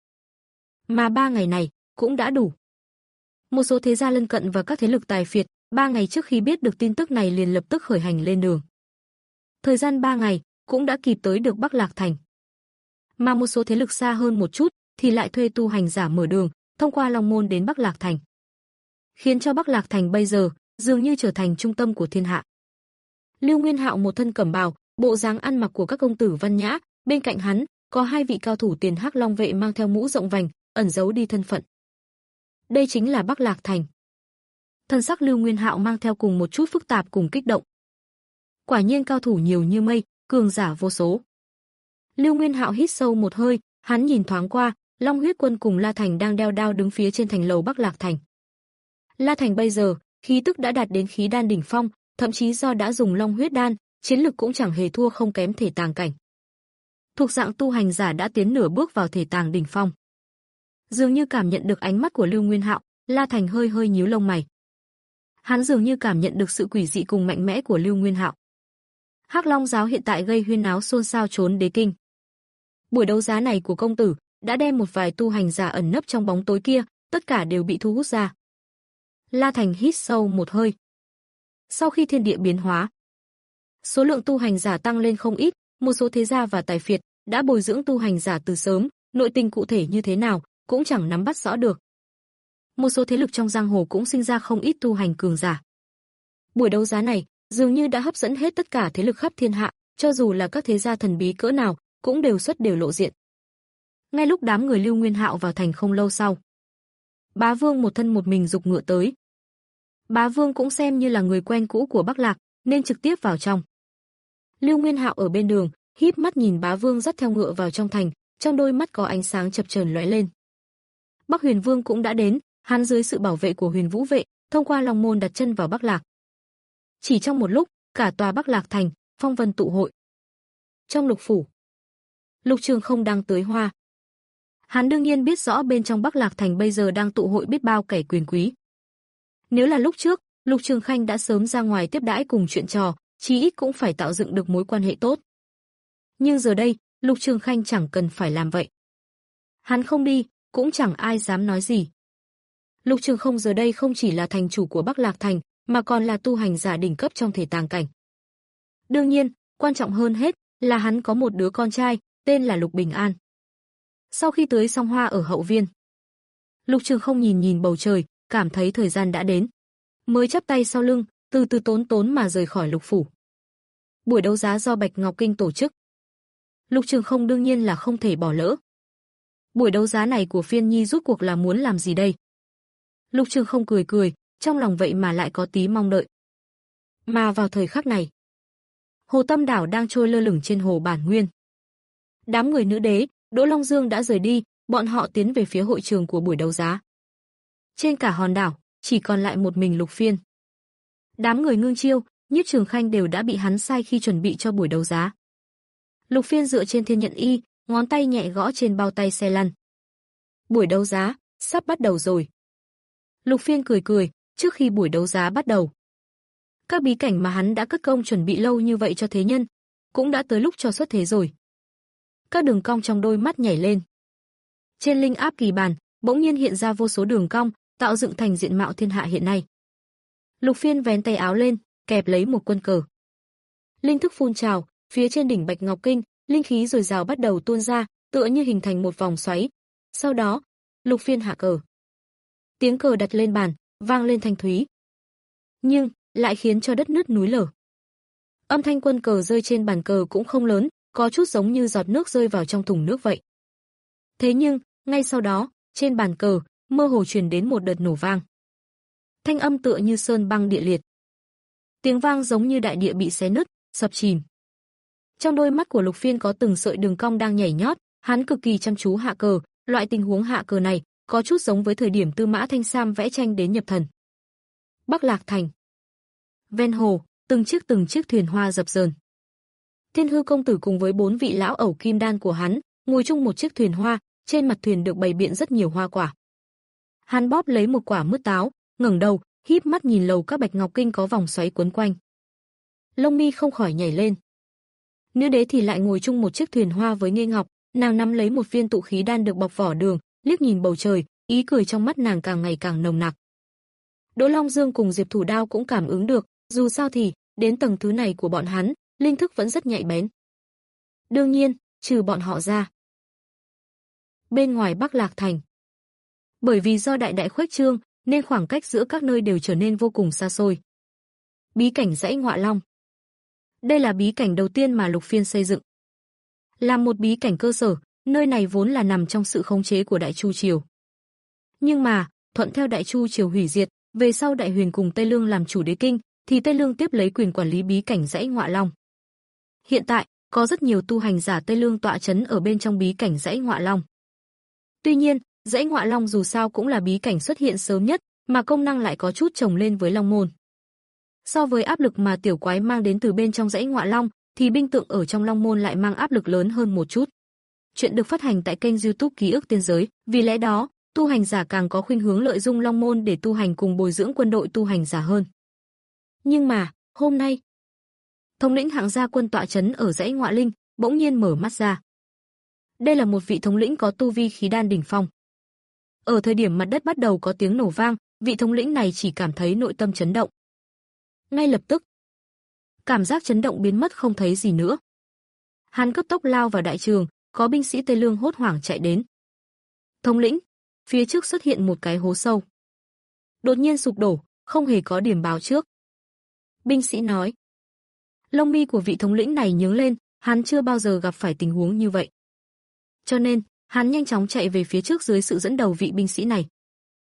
Mà ba ngày này cũng đã đủ. Một số thế gia lân cận và các thế lực tài phiệt, ba ngày trước khi biết được tin tức này liền lập tức khởi hành lên đường. Thời gian ba ngày cũng đã kịp tới được Bắc Lạc Thành. Mà một số thế lực xa hơn một chút thì lại thuê tu hành giả mở đường, thông qua Long Môn đến Bắc Lạc Thành. Khiến cho Bắc Lạc Thành bây giờ dường như trở thành trung tâm của thiên hạ. Lưu Nguyên Hạo một thân cẩm bào, bộ dáng ăn mặc của các công tử văn nhã, bên cạnh hắn có hai vị cao thủ Tiền Hắc Long vệ mang theo mũ rộng vành, ẩn giấu đi thân phận. Đây chính là Bắc Lạc Thành. Thân sắc Lưu Nguyên Hạo mang theo cùng một chút phức tạp cùng kích động. Quả nhiên cao thủ nhiều như mây, cường giả vô số. Lưu Nguyên Hạo hít sâu một hơi, hắn nhìn thoáng qua, Long Huyết Quân cùng La Thành đang đeo đao đứng phía trên thành lầu Bắc Lạc Thành. La Thành bây giờ, khí tức đã đạt đến khí đan đỉnh phong, thậm chí do đã dùng Long Huyết đan, chiến lực cũng chẳng hề thua không kém thể tàng cảnh. Thuộc dạng tu hành giả đã tiến nửa bước vào thể tàng đỉnh phong. Dường như cảm nhận được ánh mắt của Lưu Nguyên Hạo, La Thành hơi hơi nhíu lông mày. Hắn dường như cảm nhận được sự quỷ dị cùng mạnh mẽ của Lưu Nguyên Hạo. Hắc Long giáo hiện tại gây huyên náo xôn xao trốn đế kinh. Buổi đấu giá này của công tử đã đem một vài tu hành giả ẩn nấp trong bóng tối kia, tất cả đều bị thu hút ra. La Thành hít sâu một hơi. Sau khi thiên địa biến hóa, số lượng tu hành giả tăng lên không ít, một số thế gia và tài phiệt đã bồi dưỡng tu hành giả từ sớm, nội tình cụ thể như thế nào cũng chẳng nắm bắt rõ được. Một số thế lực trong giang hồ cũng sinh ra không ít tu hành cường giả. Buổi đấu giá này dường như đã hấp dẫn hết tất cả thế lực khắp thiên hạ, cho dù là các thế gia thần bí cỡ nào, cũng đều xuất đều lộ diện. Ngay lúc đám người Lưu Nguyên Hạo vào thành không lâu sau, Bá Vương một thân một mình giục ngựa tới. Bá Vương cũng xem như là người quen cũ của Bắc Lạc, nên trực tiếp vào trong. Lưu Nguyên Hạo ở bên đường, híp mắt nhìn Bá Vương dắt theo ngựa vào trong thành, trong đôi mắt có ánh sáng chập chờn lóe lên. Bắc Huyền Vương cũng đã đến, hắn dưới sự bảo vệ của Huyền Vũ vệ, thông qua Long môn đặt chân vào Bắc Lạc. Chỉ trong một lúc, cả tòa Bắc Lạc thành, phong vân tụ hội. Trong lục phủ, Lục Trường Không đang tưới hoa. Hắn đương nhiên biết rõ bên trong Bắc Lạc thành bây giờ đang tụ hội biết bao kẻ quyền quý. Nếu là lúc trước, Lục Trường Khanh đã sớm ra ngoài tiếp đãi cùng chuyện trò, chí ít cũng phải tạo dựng được mối quan hệ tốt. Nhưng giờ đây, Lục Trường Khanh chẳng cần phải làm vậy. Hắn không đi, cũng chẳng ai dám nói gì. Lục Trường Không giờ đây không chỉ là thành chủ của Bắc Lạc thành, mà còn là tu hành giả đỉnh cấp trong thể tàng cảnh. Đương nhiên, quan trọng hơn hết là hắn có một đứa con trai, tên là Lục Bình An. Sau khi tưới xong hoa ở hậu viên, Lục Trường Không nhìn nhìn bầu trời, cảm thấy thời gian đã đến. Mới chắp tay sau lưng, từ từ tốn tốn mà rời khỏi lục phủ. Buổi đấu giá do Bạch Ngọc Kinh tổ chức, Lục Trường Không đương nhiên là không thể bỏ lỡ. Buổi đấu giá này của Phiên Nhi rút cuộc là muốn làm gì đây? Lục Trường Không cười cười, trong lòng vậy mà lại có tí mong đợi. Mà vào thời khắc này, Hồ Tâm đảo đang trôi lơ lửng trên hồ Bản Nguyên. Đám người nữ đế, Đỗ Long Dương đã rời đi, bọn họ tiến về phía hội trường của buổi đấu giá. Trên cả hòn đảo, chỉ còn lại một mình Lục Phiên. Đám người Ngưng Chiêu, Nhiếp Trường Khanh đều đã bị hắn sai khi chuẩn bị cho buổi đấu giá. Lục Phiên dựa trên thiên nhận y, ngón tay nhẹ gõ trên bao tay xe lăn. Buổi đấu giá sắp bắt đầu rồi. Lục Phiên cười cười, trước khi buổi đấu giá bắt đầu, các bí cảnh mà hắn đã cất công chuẩn bị lâu như vậy cho thế nhân, cũng đã tới lúc cho xuất thế rồi. Các đường cong trong đôi mắt nhảy lên. Trên linh áp kỳ bàn, bỗng nhiên hiện ra vô số đường cong, tạo dựng thành diện mạo thiên hạ hiện nay. Lục Phiên vén tay áo lên, kẹp lấy một quân cờ. Linh thức phun trào, phía trên đỉnh Bạch Ngọc Kinh, linh khí dồi dào bắt đầu tuôn ra, tựa như hình thành một vòng xoáy. Sau đó, Lục Phiên hạ cờ. Tiếng cờ đặt lên bàn, vang lên thanh thúy. Nhưng lại khiến cho đất nứt núi lở. Âm thanh quân cờ rơi trên bàn cờ cũng không lớn, có chút giống như giọt nước rơi vào trong thùng nước vậy. Thế nhưng, ngay sau đó, trên bàn cờ, mơ hồ truyền đến một đợt nổ vang. Thanh âm tựa như sơn băng địa liệt. Tiếng vang giống như đại địa bị xé nứt, sập chìm. Trong đôi mắt của Lục Phiên có từng sợi đường cong đang nhảy nhót, hắn cực kỳ chăm chú hạ cờ, loại tình huống hạ cờ này có chút giống với thời điểm Tư Mã Thanh Sam vẽ tranh đến nhập thần. Bắc Lạc thành. Ven hồ, từng chiếc từng chiếc thuyền hoa dập dờn. Thiên Hư công tử cùng với bốn vị lão ẩu kim đan của hắn, ngồi chung một chiếc thuyền hoa, trên mặt thuyền được bày biện rất nhiều hoa quả. Hắn bóp lấy một quả mứt táo, ngẩng đầu, híp mắt nhìn lầu các Bạch Ngọc Kinh có vòng xoáy quấn quanh. Lông mi không khỏi nhảy lên. Nữ đế thì lại ngồi chung một chiếc thuyền hoa với Nghê Ngọc, nàng nắm lấy một viên tụ khí đan được bọc vỏ đường, liếc nhìn bầu trời, ý cười trong mắt nàng càng ngày càng nồng nặc. Đỗ Long Dương cùng Diệp Thủ Đao cũng cảm ứng được, dù sao thì, đến tầng thứ này của bọn hắn, linh thức vẫn rất nhạy bén. Đương nhiên, trừ bọn họ ra. Bên ngoài Bắc Lạc thành, bởi vì do đại đại khuếch trương, nên khoảng cách giữa các nơi đều trở nên vô cùng xa xôi. Bí cảnh dãy Ngọa Long. Đây là bí cảnh đầu tiên mà Lục Phiên xây dựng. Là một bí cảnh cơ sở, nơi này vốn là nằm trong sự khống chế của Đại Chu Triều. Nhưng mà, thuận theo Đại Chu Triều hủy diệt, về sau Đại Huyền cùng Tây Lương làm chủ đế kinh, thì Tây Lương tiếp lấy quyền quản lý bí cảnh dãy Ngọa Long. Hiện tại, có rất nhiều tu hành giả Tây Lương tọa chấn ở bên trong bí cảnh dãy Ngọa Long. Tuy nhiên, dãy Ngọa Long dù sao cũng là bí cảnh xuất hiện sớm nhất, mà công năng lại có chút chồng lên với Long môn. So với áp lực mà tiểu quái mang đến từ bên trong dãy Ngọa Long, thì binh tượng ở trong Long môn lại mang áp lực lớn hơn một chút. Chuyện được phát hành tại kênh YouTube Ký ức Tiên giới, vì lẽ đó, tu hành giả càng có khuynh hướng lợi dụng Long môn để tu hành cùng bồi dưỡng quân đội tu hành giả hơn. Nhưng mà, hôm nay, thống lĩnh hạng gia quân tọa chấn ở dãy Ngọa Linh, bỗng nhiên mở mắt ra. Đây là một vị thống lĩnh có tu vi khí đan đỉnh phong. Ở thời điểm mặt đất bắt đầu có tiếng nổ vang, vị thống lĩnh này chỉ cảm thấy nội tâm chấn động. Ngay lập tức, cảm giác chấn động biến mất không thấy gì nữa. Hắn cấp tốc lao vào đại trường, có binh sĩ Tây Lương hốt hoảng chạy đến. Thống lĩnh, phía trước xuất hiện một cái hố sâu. Đột nhiên sụp đổ, không hề có điểm báo trước. Binh sĩ nói. Lông mi của vị thống lĩnh này nhướng lên, hắn chưa bao giờ gặp phải tình huống như vậy. Cho nên, hắn nhanh chóng chạy về phía trước dưới sự dẫn đầu vị binh sĩ này.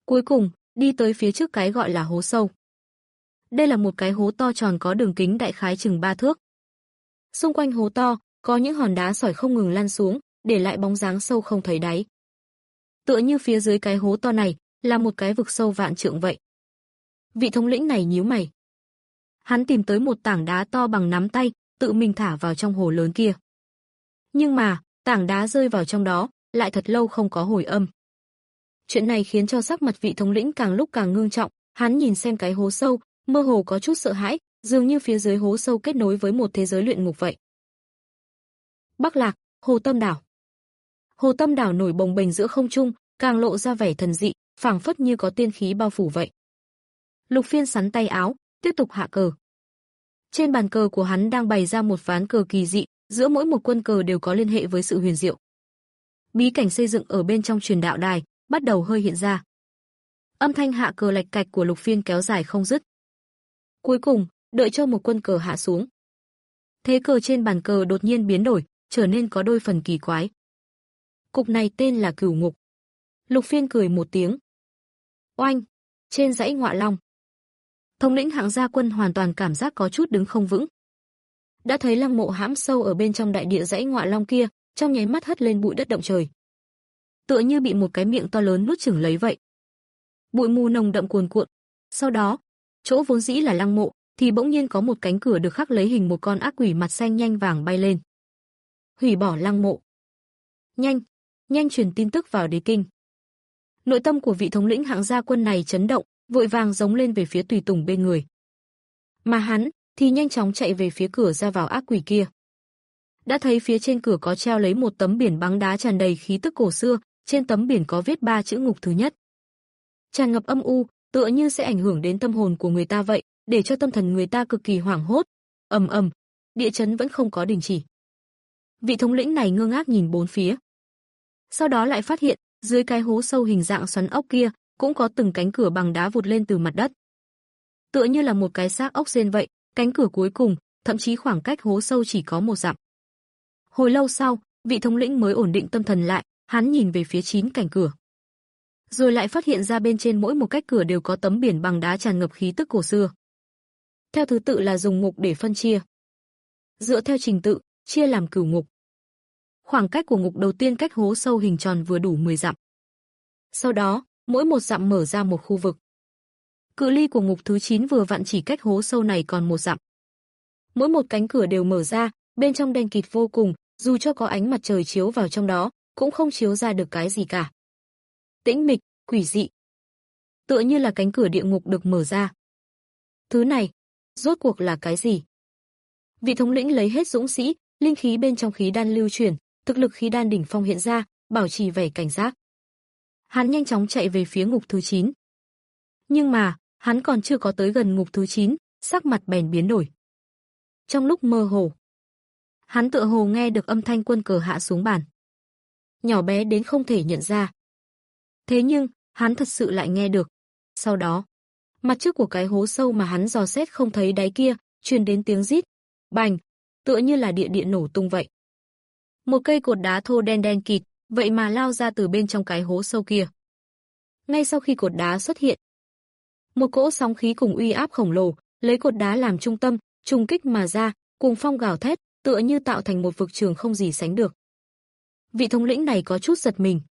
Cuối cùng, đi tới phía trước cái gọi là hố sâu. Đây là một cái hố to tròn có đường kính đại khái chừng ba thước. Xung quanh hố to, có những hòn đá sỏi không ngừng lăn xuống, để lại bóng dáng sâu không thấy đáy. Tựa như phía dưới cái hố to này, là một cái vực sâu vạn trượng vậy. Vị thống lĩnh này nhíu mày. Hắn tìm tới một tảng đá to bằng nắm tay, tự mình thả vào trong hồ lớn kia. Nhưng mà, tảng đá rơi vào trong đó, lại thật lâu không có hồi âm. Chuyện này khiến cho sắc mặt vị thống lĩnh càng lúc càng ngưng trọng, hắn nhìn xem cái hố sâu, mơ hồ có chút sợ hãi, dường như phía dưới hố sâu kết nối với một thế giới luyện ngục vậy. Bắc Lạc, Hồ Tâm Đảo. Hồ Tâm Đảo nổi bồng bềnh giữa không trung, càng lộ ra vẻ thần dị, phảng phất như có tiên khí bao phủ vậy. Lục Phiên sắn tay áo, tiếp tục hạ cờ. Trên bàn cờ của hắn đang bày ra một ván cờ kỳ dị, giữa mỗi một quân cờ đều có liên hệ với sự huyền diệu. Bí cảnh xây dựng ở bên trong truyền đạo đài bắt đầu hơi hiện ra. Âm thanh hạ cờ lạch cạch của Lục Phiên kéo dài không dứt. Cuối cùng, đợi cho một quân cờ hạ xuống. Thế cờ trên bàn cờ đột nhiên biến đổi, trở nên có đôi phần kỳ quái. Cục này tên là Cửu Ngục. Lục Phiên cười một tiếng. Oanh! Trên dãy Ngọa Long. Thống lĩnh hạng gia quân hoàn toàn cảm giác có chút đứng không vững. Đã thấy lăng mộ hãm sâu ở bên trong đại địa dãy Ngọa Long kia, trong nháy mắt hất lên bụi đất động trời. Tựa như bị một cái miệng to lớn nuốt chửng lấy vậy. Bụi mù nồng đậm cuồn cuộn. Sau đó, chỗ vốn dĩ là lăng mộ, thì bỗng nhiên có một cánh cửa được khắc lấy hình một con ác quỷ mặt xanh nhanh vàng bay lên. Hủy bỏ lăng mộ. Nhanh, nhanh truyền tin tức vào đế kinh. Nội tâm của vị thống lĩnh hạng gia quân này chấn động, vội vàng giống lên về phía tùy tùng bên người. Mà hắn thì nhanh chóng chạy về phía cửa ra vào ác quỷ kia. Đã thấy phía trên cửa có treo lấy một tấm biển băng đá tràn đầy khí tức cổ xưa, trên tấm biển có viết ba chữ ngục thứ nhất. Tràn ngập âm u, tựa như sẽ ảnh hưởng đến tâm hồn của người ta vậy, để cho tâm thần người ta cực kỳ hoảng hốt. Ầm ầm, địa chấn vẫn không có đình chỉ. Vị thống lĩnh này ngơ ngác nhìn bốn phía. Sau đó lại phát hiện, dưới cái hố sâu hình dạng xoắn ốc kia, cũng có từng cánh cửa bằng đá vụt lên từ mặt đất. Tựa như là một cái xác ốc sên vậy, cánh cửa cuối cùng, thậm chí khoảng cách hố sâu chỉ có một dặm. Hồi lâu sau, vị thống lĩnh mới ổn định tâm thần lại, hắn nhìn về phía chín cánh cửa. Rồi lại phát hiện ra bên trên mỗi một cách cửa đều có tấm biển bằng đá tràn ngập khí tức cổ xưa. Theo thứ tự là dùng ngục để phân chia. Dựa theo trình tự, chia làm cửu ngục. Khoảng cách của ngục đầu tiên cách hố sâu hình tròn vừa đủ mười dặm. Sau đó, mỗi một dặm mở ra một khu vực. Cự ly của ngục thứ chín vừa vặn chỉ cách hố sâu này còn một dặm. Mỗi một cánh cửa đều mở ra, bên trong đen kịt vô cùng, dù cho có ánh mặt trời chiếu vào trong đó, cũng không chiếu ra được cái gì cả. Tĩnh mịch, quỷ dị. Tựa như là cánh cửa địa ngục được mở ra. Thứ này, rốt cuộc là cái gì? Vị thống lĩnh lấy hết dũng sĩ, linh khí bên trong khí đan lưu chuyển, thực lực khí đan đỉnh phong hiện ra, bảo trì vẻ cảnh giác. Hắn nhanh chóng chạy về phía ngục thứ chín. Nhưng mà, hắn còn chưa có tới gần ngục thứ chín, sắc mặt bèn biến đổi. Trong lúc mơ hồ, hắn tựa hồ nghe được âm thanh quân cờ hạ xuống bàn. Nhỏ bé đến không thể nhận ra. Thế nhưng, hắn thật sự lại nghe được. Sau đó, mặt trước của cái hố sâu mà hắn dò xét không thấy đáy kia, truyền đến tiếng rít, bành, tựa như là địa địa nổ tung vậy. Một cây cột đá thô đen đen kịt, vậy mà lao ra từ bên trong cái hố sâu kia. Ngay sau khi cột đá xuất hiện, một cỗ sóng khí cùng uy áp khổng lồ, lấy cột đá làm trung tâm, trùng kích mà ra, cùng phong gào thét, tựa như tạo thành một vực trường không gì sánh được. Vị thống lĩnh này có chút giật mình.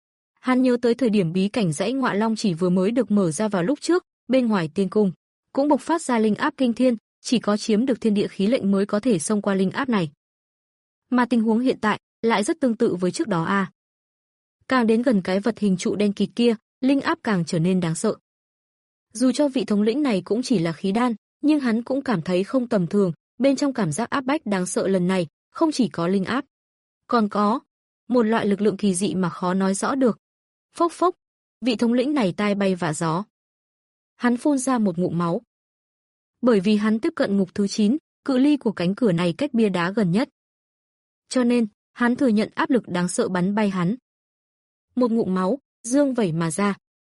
Hắn nhớ tới thời điểm bí cảnh dãy Ngọa Long chỉ vừa mới được mở ra vào lúc trước, bên ngoài tiên cung cũng bộc phát ra linh áp kinh thiên, chỉ có chiếm được thiên địa khí lệnh mới có thể xông qua linh áp này. Mà tình huống hiện tại lại rất tương tự với trước đó a. À. Càng đến gần cái vật hình trụ đen kịt kia, linh áp càng trở nên đáng sợ. Dù cho vị thống lĩnh này cũng chỉ là khí đan, nhưng hắn cũng cảm thấy không tầm thường, bên trong cảm giác áp bách đáng sợ lần này, không chỉ có linh áp, còn có một loại lực lượng kỳ dị mà khó nói rõ được. Phốc phốc, vị thống lĩnh này tai bay vạ gió. Hắn phun ra một ngụm máu. Bởi vì hắn tiếp cận ngục thứ chín, cự ly của cánh cửa này cách bia đá gần nhất. Cho nên, hắn thừa nhận áp lực đáng sợ bắn bay hắn. Một ngụm máu, dương vẩy mà ra.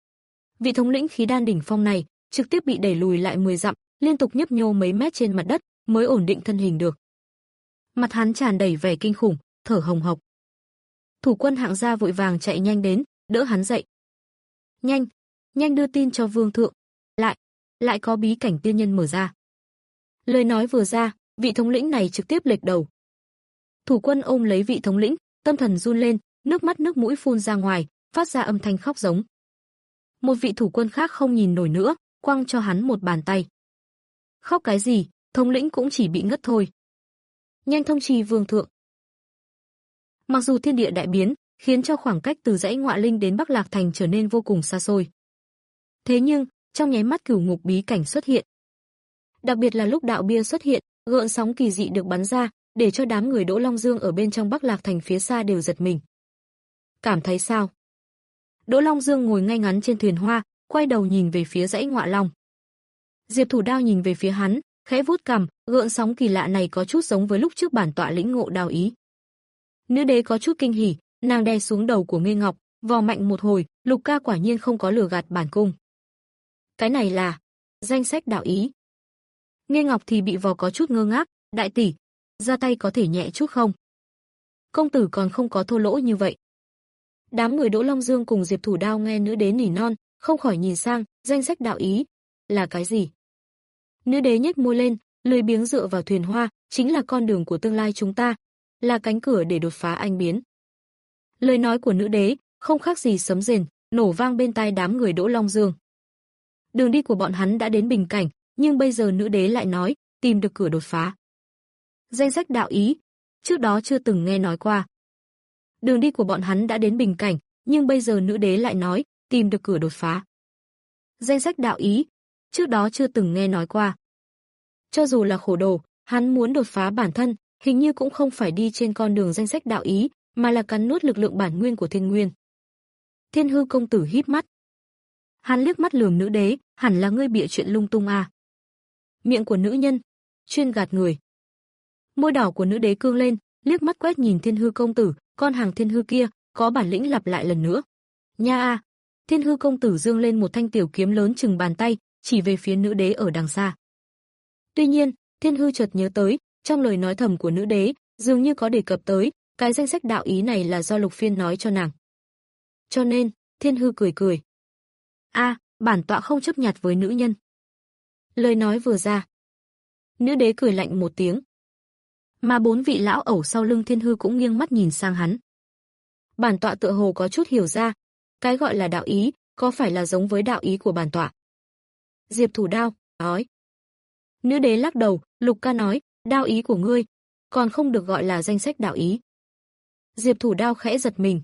Vị thống lĩnh khí đan đỉnh phong này, trực tiếp bị đẩy lùi lại mười dặm, liên tục nhấp nhô mấy mét trên mặt đất, mới ổn định thân hình được. Mặt hắn tràn đầy vẻ kinh khủng, thở hồng hộc. Thủ quân hạng gia vội vàng chạy nhanh đến, đỡ hắn dậy. Nhanh, Nhanh đưa tin cho vương thượng. Lại, lại có bí cảnh tiên nhân mở ra. Lời nói vừa ra, vị thống lĩnh này trực tiếp lệch đầu. Thủ quân ôm lấy vị thống lĩnh, tâm thần run lên, nước mắt nước mũi phun ra ngoài, phát ra âm thanh khóc giống. Một vị thủ quân khác không nhìn nổi nữa, quăng cho hắn một bàn tay. Khóc cái gì, thống lĩnh cũng chỉ bị ngất thôi. Nhanh thông trì vương thượng. Mặc dù thiên địa đại biến, khiến cho khoảng cách từ dãy Ngọa Linh đến Bắc Lạc Thành trở nên vô cùng xa xôi. Thế nhưng, trong nháy mắt cửu ngục bí cảnh xuất hiện. Đặc biệt là lúc đạo bia xuất hiện, gợn sóng kỳ dị được bắn ra, để cho đám người Đỗ Long Dương ở bên trong Bắc Lạc Thành phía xa đều giật mình. Cảm thấy sao? Đỗ Long Dương ngồi ngay ngắn trên thuyền hoa, quay đầu nhìn về phía dãy Ngọa Long. Diệp Thủ Đao nhìn về phía hắn, khẽ vuốt cằm, gợn sóng kỳ lạ này có chút giống với lúc trước bản tọa lĩnh ngộ đao ý. Nữ đế có chút kinh hỉ, nàng đè xuống đầu của Nghê Ngọc, vò mạnh một hồi, Lục ca quả nhiên không có lừa gạt bản cung. Cái này là danh sách đạo ý. Nghê Ngọc thì bị vò có chút ngơ ngác, đại tỷ, ra tay có thể nhẹ chút không? Công tử còn không có thô lỗ như vậy. Đám người Đỗ Long Dương cùng Diệp Thủ Đao nghe nữ đế nỉ non, không khỏi nhìn sang, danh sách đạo ý là cái gì? Nữ đế nhếch môi lên, lười biếng dựa vào thuyền hoa, chính là con đường của tương lai chúng ta, là cánh cửa để đột phá anh biến. Lời nói của nữ đế không khác gì sấm rền, nổ vang bên tai đám người Đỗ Long Dương. Đường đi của bọn hắn đã đến bình cảnh, nhưng bây giờ nữ đế lại nói, tìm được cửa đột phá. Danh sách đạo ý, trước đó chưa từng nghe nói qua. Đường đi của bọn hắn đã đến bình cảnh, nhưng bây giờ nữ đế lại nói, tìm được cửa đột phá. Danh sách đạo ý, trước đó chưa từng nghe nói qua. Cho dù là khổ đồ, hắn muốn đột phá bản thân, hình như cũng không phải đi trên con đường danh sách đạo ý, mà là cắn nuốt lực lượng bản nguyên của thiên nguyên. Thiên Hư công tử híp mắt. Hắn liếc mắt lườm nữ đế, hẳn là ngươi bịa chuyện lung tung à. Miệng của nữ nhân, chuyên gạt người. Môi đỏ của nữ đế cương lên, liếc mắt quét nhìn Thiên Hư công tử, con hàng Thiên Hư kia, có bản lĩnh lặp lại lần nữa. Nha a! Thiên Hư công tử giương lên một thanh tiểu kiếm lớn chừng bàn tay, chỉ về phía nữ đế ở đằng xa. Tuy nhiên, Thiên Hư chợt nhớ tới, trong lời nói thầm của nữ đế, dường như có đề cập tới, cái danh sách đạo ý này là do Lục Phiên nói cho nàng. Cho nên, Thiên Hư cười cười. A, bản tọa không chấp nhặt với nữ nhân. Lời nói vừa ra. Nữ đế cười lạnh một tiếng. Mà bốn vị lão ẩu sau lưng Thiên Hư cũng nghiêng mắt nhìn sang hắn. Bản tọa tựa hồ có chút hiểu ra, cái gọi là đạo ý, có phải là giống với đạo ý của bản tọa? Diệp Thủ Đao nói. Nữ đế lắc đầu, Lục ca nói, đao ý của ngươi, còn không được gọi là danh sách đạo ý. Diệp Thủ Đao khẽ giật mình.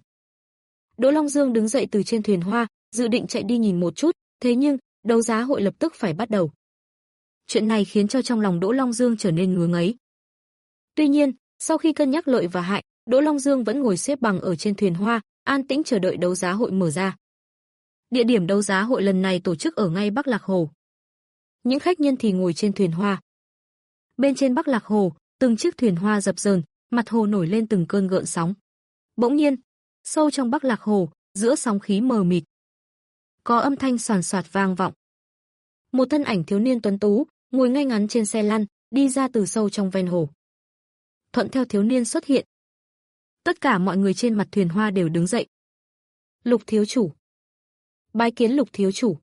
Đỗ Long Dương đứng dậy từ trên thuyền hoa, dự định chạy đi nhìn một chút, thế nhưng, đấu giá hội lập tức phải bắt đầu. Chuyện này khiến cho trong lòng Đỗ Long Dương trở nên ngứa ngáy. Tuy nhiên, sau khi cân nhắc lợi và hại, Đỗ Long Dương vẫn ngồi xếp bằng ở trên thuyền hoa, an tĩnh chờ đợi đấu giá hội mở ra. Địa điểm đấu giá hội lần này tổ chức ở ngay Bắc Lạc Hồ. Những khách nhân thì ngồi trên thuyền hoa. Bên trên Bắc Lạc Hồ, từng chiếc thuyền hoa dập dờn, mặt hồ nổi lên từng cơn gợn sóng. Bỗng nhiên, sâu trong Bắc Lạc Hồ, giữa sóng khí mờ mịt, có âm thanh soàn soạt vang vọng. Một thân ảnh thiếu niên tuấn tú, ngồi ngay ngắn trên xe lăn, đi ra từ sâu trong ven hồ. Thuận theo thiếu niên xuất hiện, tất cả mọi người trên mặt thuyền hoa đều đứng dậy. Lục thiếu chủ. Bái kiến Lục thiếu chủ.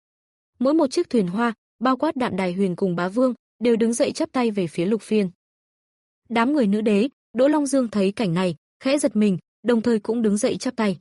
Mỗi một chiếc thuyền hoa, bao quát Đạm Đài Huyền cùng Bá Vương, đều đứng dậy chắp tay về phía Lục Phiên. Đám người nữ đế, Đỗ Long Dương thấy cảnh này, khẽ giật mình, đồng thời cũng đứng dậy chắp tay.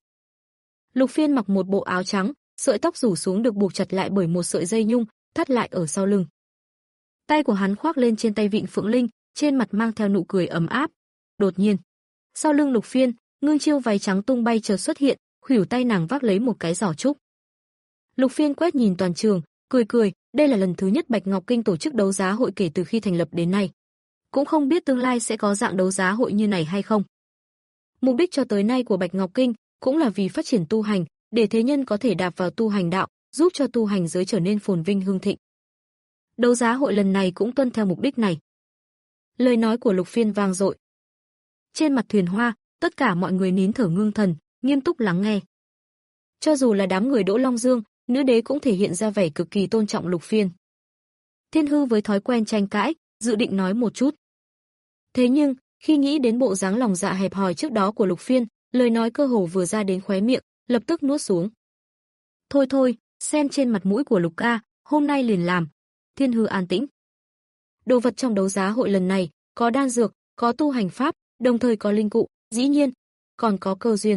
Lục Phiên mặc một bộ áo trắng, sợi tóc rủ xuống được buộc chặt lại bởi một sợi dây nhung, thắt lại ở sau lưng. Tay của hắn khoác lên trên tay vịn Phượng Linh, trên mặt mang theo nụ cười ấm áp. Đột nhiên, sau lưng Lục Phiên, ngưng chiêu váy trắng tung bay chợt xuất hiện, khuỷu tay nàng vác lấy một cái giỏ trúc. Lục Phiên quét nhìn toàn trường, cười cười, đây là lần thứ nhất Bạch Ngọc Kinh tổ chức đấu giá hội kể từ khi thành lập đến nay. Cũng không biết tương lai sẽ có dạng đấu giá hội như này hay không. Mục đích cho tới nay của Bạch Ngọc Kinh cũng là vì phát triển tu hành, để thế nhân có thể đạp vào tu hành đạo, giúp cho tu hành giới trở nên phồn vinh hưng thịnh. Đấu giá hội lần này cũng tuân theo mục đích này. Lời nói của Lục Phiên vang dội. Trên mặt thuyền hoa, tất cả mọi người nín thở ngưng thần, nghiêm túc lắng nghe. Cho dù là đám người Đỗ Long Dương, nữ đế cũng thể hiện ra vẻ cực kỳ tôn trọng Lục Phiên. Thiên Hư với thói quen tranh cãi, dự định nói một chút. Thế nhưng, khi nghĩ đến bộ dáng lòng dạ hẹp hòi trước đó của Lục Phiên, lời nói cơ hồ vừa ra đến khóe miệng, lập tức nuốt xuống. Thôi thôi, Xem trên mặt mũi của Lục ca, hôm nay liền làm. Thiên hư an tĩnh. Đồ vật trong đấu giá hội lần này, có đan dược, có tu hành pháp, đồng thời có linh cụ, dĩ nhiên, còn có cơ duyên.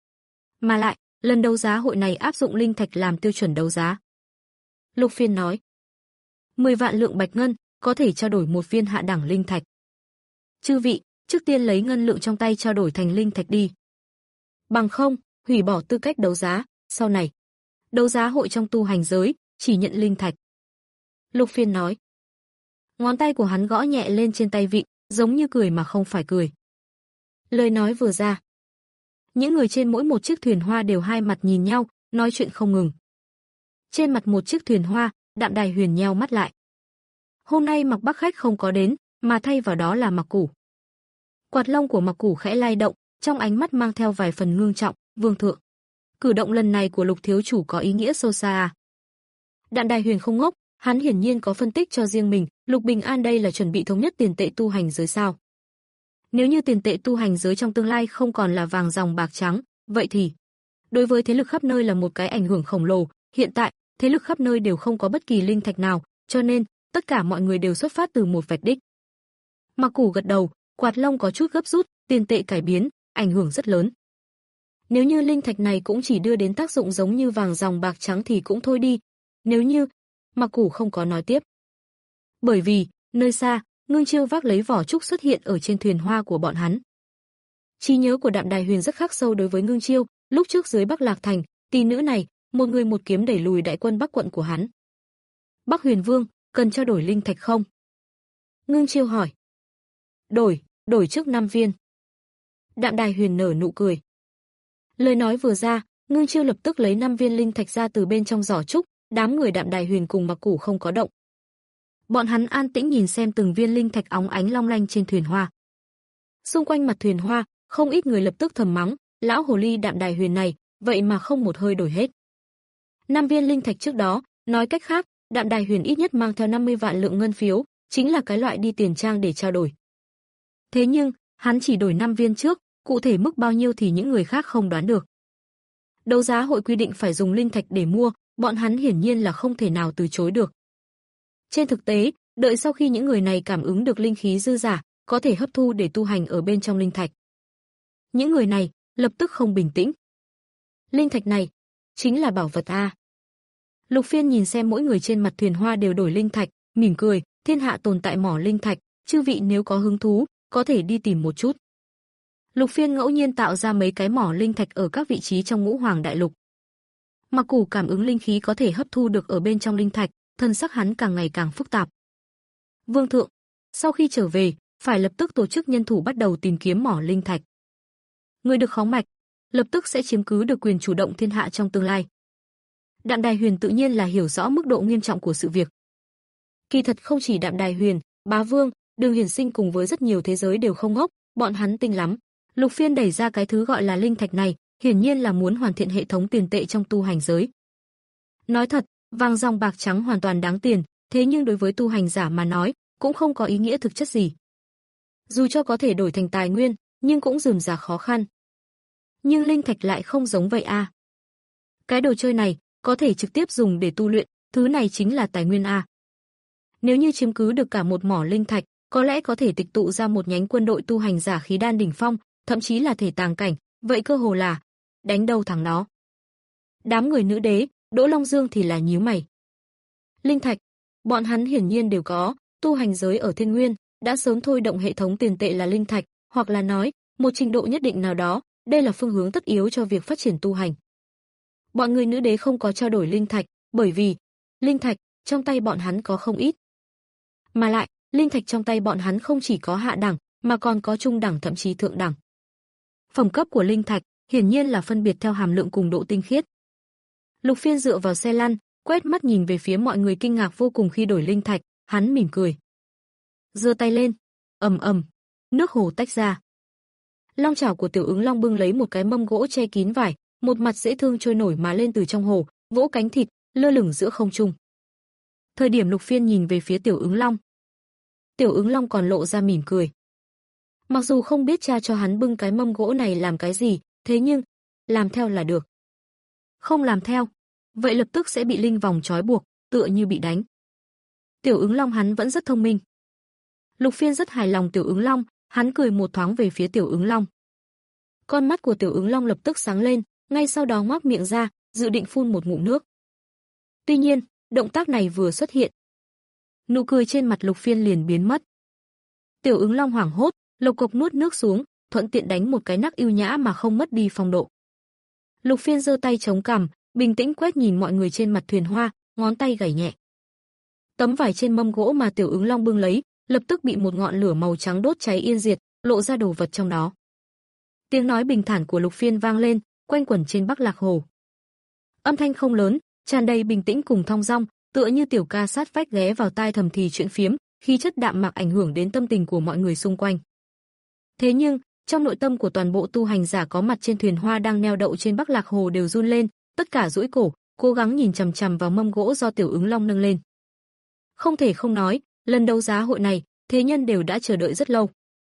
Mà lại, lần đấu giá hội này áp dụng linh thạch làm tiêu chuẩn đấu giá. Lục Phiên nói, mười vạn lượng bạch ngân, có thể trao đổi một viên hạ đẳng linh thạch. Chư vị, trước tiên lấy ngân lượng trong tay trao đổi thành linh thạch đi. Bằng không, hủy bỏ tư cách đấu giá, sau này. Đấu giá hội trong tu hành giới, chỉ nhận linh thạch. Lục Phiên nói. Ngón tay của hắn gõ nhẹ lên trên tay vịn, giống như cười mà không phải cười. Lời nói vừa ra. Những người trên mỗi một chiếc thuyền hoa đều hai mặt nhìn nhau, nói chuyện không ngừng. Trên mặt một chiếc thuyền hoa, Đạm Đài Huyền nheo mắt lại. Hôm nay Mặc Bắc khách không có đến, mà thay vào đó là Mặc Củ. Quạt lông của Mặc Củ khẽ lay động, trong ánh mắt mang theo vài phần ngưng trọng, "Vương thượng, cử động lần này của Lục thiếu chủ có ý nghĩa sâu xa à?" Đạm Đài Huyền không ngốc, hắn hiển nhiên có phân tích cho riêng mình, Lục Bình An đây là chuẩn bị thống nhất tiền tệ tu hành giới sao? Nếu như tiền tệ tu hành giới trong tương lai không còn là vàng ròng bạc trắng, vậy thì đối với thế lực khắp nơi là một cái ảnh hưởng khổng lồ, hiện tại, thế lực khắp nơi đều không có bất kỳ linh thạch nào, cho nên tất cả mọi người đều xuất phát từ một vạch đích. Mặc Củ gật đầu, quạt lông có chút gấp rút, tiền tệ cải biến, ảnh hưởng rất lớn. Nếu như linh thạch này cũng chỉ đưa đến tác dụng giống như vàng ròng bạc trắng thì cũng thôi đi. Nếu như, Mặc Củ không có nói tiếp. Bởi vì, nơi xa, Ngưng Chiêu vác lấy vỏ trúc xuất hiện ở trên thuyền hoa của bọn hắn. Trí nhớ của Đạm Đài Huyền rất khắc sâu đối với Ngưng Chiêu, lúc trước dưới Bắc Lạc Thành, tỷ nữ này, một người một kiếm đẩy lùi đại quân Bắc quận của hắn. Bắc Huyền Vương, cần trao đổi linh thạch không? Ngưng Chiêu hỏi. Đổi, đổi trước năm viên. Đạm Đài Huyền nở nụ cười. Lời nói vừa ra, Ngưng Chiêu lập tức lấy năm viên linh thạch ra từ bên trong giỏ trúc, đám người Đạm Đài Huyền cùng Mặc Củ không có động. Bọn hắn an tĩnh nhìn xem từng viên linh thạch óng ánh long lanh trên thuyền hoa. Xung quanh mặt thuyền hoa, không ít người lập tức thầm mắng, lão hồ ly Đạm Đài Huyền này, vậy mà không một hơi đổi hết. Năm viên linh thạch trước đó, nói cách khác, Đạm Đài Huyền ít nhất mang theo năm mươi vạn lượng ngân phiếu, chính là cái loại đi tiền trang để trao đổi. Thế nhưng, hắn chỉ đổi năm viên trước, cụ thể mức bao nhiêu thì những người khác không đoán được. Đấu giá hội quy định phải dùng linh thạch để mua, bọn hắn hiển nhiên là không thể nào từ chối được. Trên thực tế, đợi sau khi những người này cảm ứng được linh khí dư giả, có thể hấp thu để tu hành ở bên trong linh thạch. Những người này lập tức không bình tĩnh. Linh thạch này chính là bảo vật a. Lục Phiên nhìn xem mỗi người trên mặt thuyền hoa đều đổi linh thạch, mỉm cười, thiên hạ tồn tại mỏ linh thạch, chư vị nếu có hứng thú, có thể đi tìm một chút. Lục Phiên ngẫu nhiên tạo ra mấy cái mỏ linh thạch ở các vị trí trong Ngũ Hoàng Đại Lục. Mặc Củ cảm ứng linh khí có thể hấp thu được ở bên trong linh thạch, thân sắc hắn càng ngày càng phức tạp. Vương thượng, sau khi trở về, phải lập tức tổ chức nhân thủ bắt đầu tìm kiếm mỏ linh thạch. Người được khóng mạch, lập tức sẽ chiếm cứ được quyền chủ động thiên hạ trong tương lai. Đạm Đài Huyền tự nhiên là hiểu rõ mức độ nghiêm trọng của sự việc. Kỳ thật không chỉ Đạm Đài Huyền, Bá Vương, Đường Hiển Sinh cùng với rất nhiều thế giới đều không ngốc, bọn hắn tinh lắm. Lục Phiên đẩy ra cái thứ gọi là linh thạch này, hiển nhiên là muốn hoàn thiện hệ thống tiền tệ trong tu hành giới. Nói thật, vàng ròng bạc trắng hoàn toàn đáng tiền, thế nhưng đối với tu hành giả mà nói, cũng không có ý nghĩa thực chất gì. Dù cho có thể đổi thành tài nguyên, nhưng cũng rườm rà khó khăn. Nhưng linh thạch lại không giống vậy a. Cái đồ chơi này có thể trực tiếp dùng để tu luyện, thứ này chính là tài nguyên a. Nếu như chiếm cứ được cả một mỏ linh thạch, có lẽ có thể tịch tụ ra một nhánh quân đội tu hành giả khí đan đỉnh phong, thậm chí là thể tàng cảnh, vậy cơ hồ là đánh đâu thắng đó. Đám người nữ đế, Đỗ Long Dương thì là nhíu mày. Linh thạch, bọn hắn hiển nhiên đều có, tu hành giới ở Thiên Nguyên đã sớm thôi động hệ thống tiền tệ là linh thạch, hoặc là nói, một trình độ nhất định nào đó, đây là phương hướng tất yếu cho việc phát triển tu hành. Bọn người nữ đế không có trao đổi linh thạch, bởi vì linh thạch trong tay bọn hắn có không ít. Mà lại, linh thạch trong tay bọn hắn không chỉ có hạ đẳng, mà còn có trung đẳng thậm chí thượng đẳng. Phẩm cấp của linh thạch hiển nhiên là phân biệt theo hàm lượng cùng độ tinh khiết. Lục Phiên dựa vào xe lăn, quét mắt nhìn về phía mọi người kinh ngạc vô cùng khi đổi linh thạch, hắn mỉm cười. Giơ tay lên, ầm ầm, nước hồ tách ra. Long chảo của Tiểu Ứng Long bưng lấy một cái mâm gỗ che kín vải, một mặt dễ thương trôi nổi mà lên từ trong hồ, vỗ cánh thịt, lơ lửng giữa không trung. Thời điểm Lục Phiên nhìn về phía Tiểu Ứng Long, Tiểu Ứng Long còn lộ ra mỉm cười. Mặc dù không biết cha cho hắn bưng cái mâm gỗ này làm cái gì, thế nhưng làm theo là được. Không làm theo, vậy lập tức sẽ bị linh vòng trói buộc, tựa như bị đánh. Tiểu Ứng Long hắn vẫn rất thông minh. Lục Phiên rất hài lòng Tiểu Ứng Long, hắn cười một thoáng về phía Tiểu Ứng Long. Con mắt của Tiểu Ứng Long lập tức sáng lên, ngay sau đó ngoác miệng ra, dự định phun một ngụm nước. Tuy nhiên, động tác này vừa xuất hiện, nụ cười trên mặt Lục Phiên liền biến mất. Tiểu Ứng Long hoảng hốt, lộc cộc nuốt nước xuống, thuận tiện đánh một cái nắc ưu nhã mà không mất đi phong độ. Lục Phiên giơ tay chống cằm, bình tĩnh quét nhìn mọi người trên mặt thuyền hoa, ngón tay gảy nhẹ. Tấm vải trên mâm gỗ mà Tiểu Ứng Long bưng lấy, lập tức bị một ngọn lửa màu trắng đốt cháy yên diệt, lộ ra đồ vật trong đó. Tiếng nói bình thản của Lục Phiên vang lên, quanh quẩn trên Bắc Lạc Hồ. Âm thanh không lớn, tràn đầy bình tĩnh cùng thong dong, tựa như tiểu ca sát vách ghé vào tai thầm thì chuyện phiếm, khí chất đạm mạc ảnh hưởng đến tâm tình của mọi người xung quanh. Thế nhưng, trong nội tâm của toàn bộ tu hành giả có mặt trên thuyền hoa đang neo đậu trên Bắc Lạc Hồ đều run lên, tất cả duỗi cổ, cố gắng nhìn chằm chằm vào mâm gỗ do Tiểu Ứng Long nâng lên. Không thể không nói, lần đấu giá hội này, thế nhân đều đã chờ đợi rất lâu.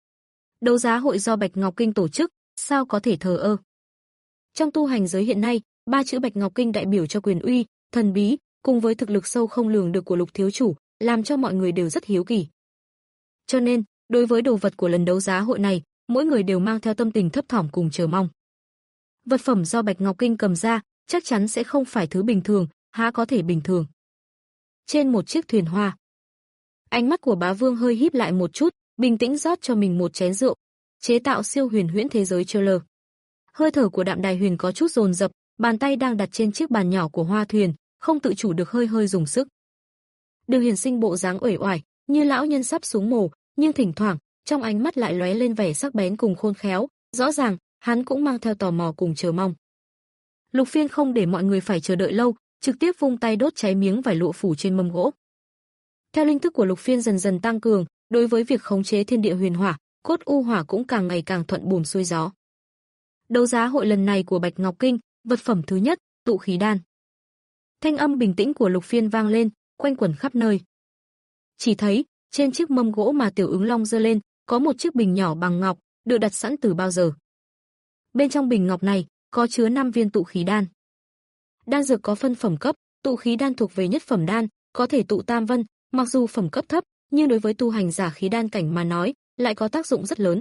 Đấu giá hội do Bạch Ngọc Kinh tổ chức, sao có thể thờ ơ. Trong tu hành giới hiện nay, ba chữ Bạch Ngọc Kinh đại biểu cho quyền uy, thần bí, cùng với thực lực sâu không lường được của Lục thiếu chủ, làm cho mọi người đều rất hiếu kỳ. Cho nên, đối với đồ vật của lần đấu giá hội này, mỗi người đều mang theo tâm tình thấp thỏm cùng chờ mong. Vật phẩm do Bạch Ngọc Kinh cầm ra, chắc chắn sẽ không phải thứ bình thường, há có thể bình thường. Trên một chiếc thuyền hoa, ánh mắt của Bá Vương hơi híp lại một chút, bình tĩnh rót cho mình một chén rượu, chế tạo siêu huyền huyễn thế giới trailer. Hơi thở của Đạm Đài Huyền có chút dồn dập, bàn tay đang đặt trên chiếc bàn nhỏ của hoa thuyền, không tự chủ được hơi hơi dùng sức. Đường Hiển Sinh bộ dáng uể oải, như lão nhân sắp xuống mồ, nhưng thỉnh thoảng, trong ánh mắt lại lóe lên vẻ sắc bén cùng khôn khéo, rõ ràng, hắn cũng mang theo tò mò cùng chờ mong. Lục Phiên không để mọi người phải chờ đợi lâu, trực tiếp vung tay đốt cháy miếng vải lụa phủ trên mâm gỗ. Theo linh thức của Lục Phiên dần dần tăng cường, đối với việc khống chế thiên địa huyền hỏa, cốt u hỏa cũng càng ngày càng thuận buồm xuôi gió. Đấu giá hội lần này của Bạch Ngọc Kinh, vật phẩm thứ nhất, tụ khí đan. Thanh âm bình tĩnh của Lục Phiên vang lên, quanh quẩn khắp nơi. Chỉ thấy, trên chiếc mâm gỗ mà Tiểu Ứng Long giơ lên, có một chiếc bình nhỏ bằng ngọc, được đặt sẵn từ bao giờ. Bên trong bình ngọc này, có chứa năm viên tụ khí đan. Đan dược có phân phẩm cấp, tụ khí đan thuộc về nhất phẩm đan, có thể tụ tam vân, mặc dù phẩm cấp thấp, nhưng đối với tu hành giả khí đan cảnh mà nói, lại có tác dụng rất lớn.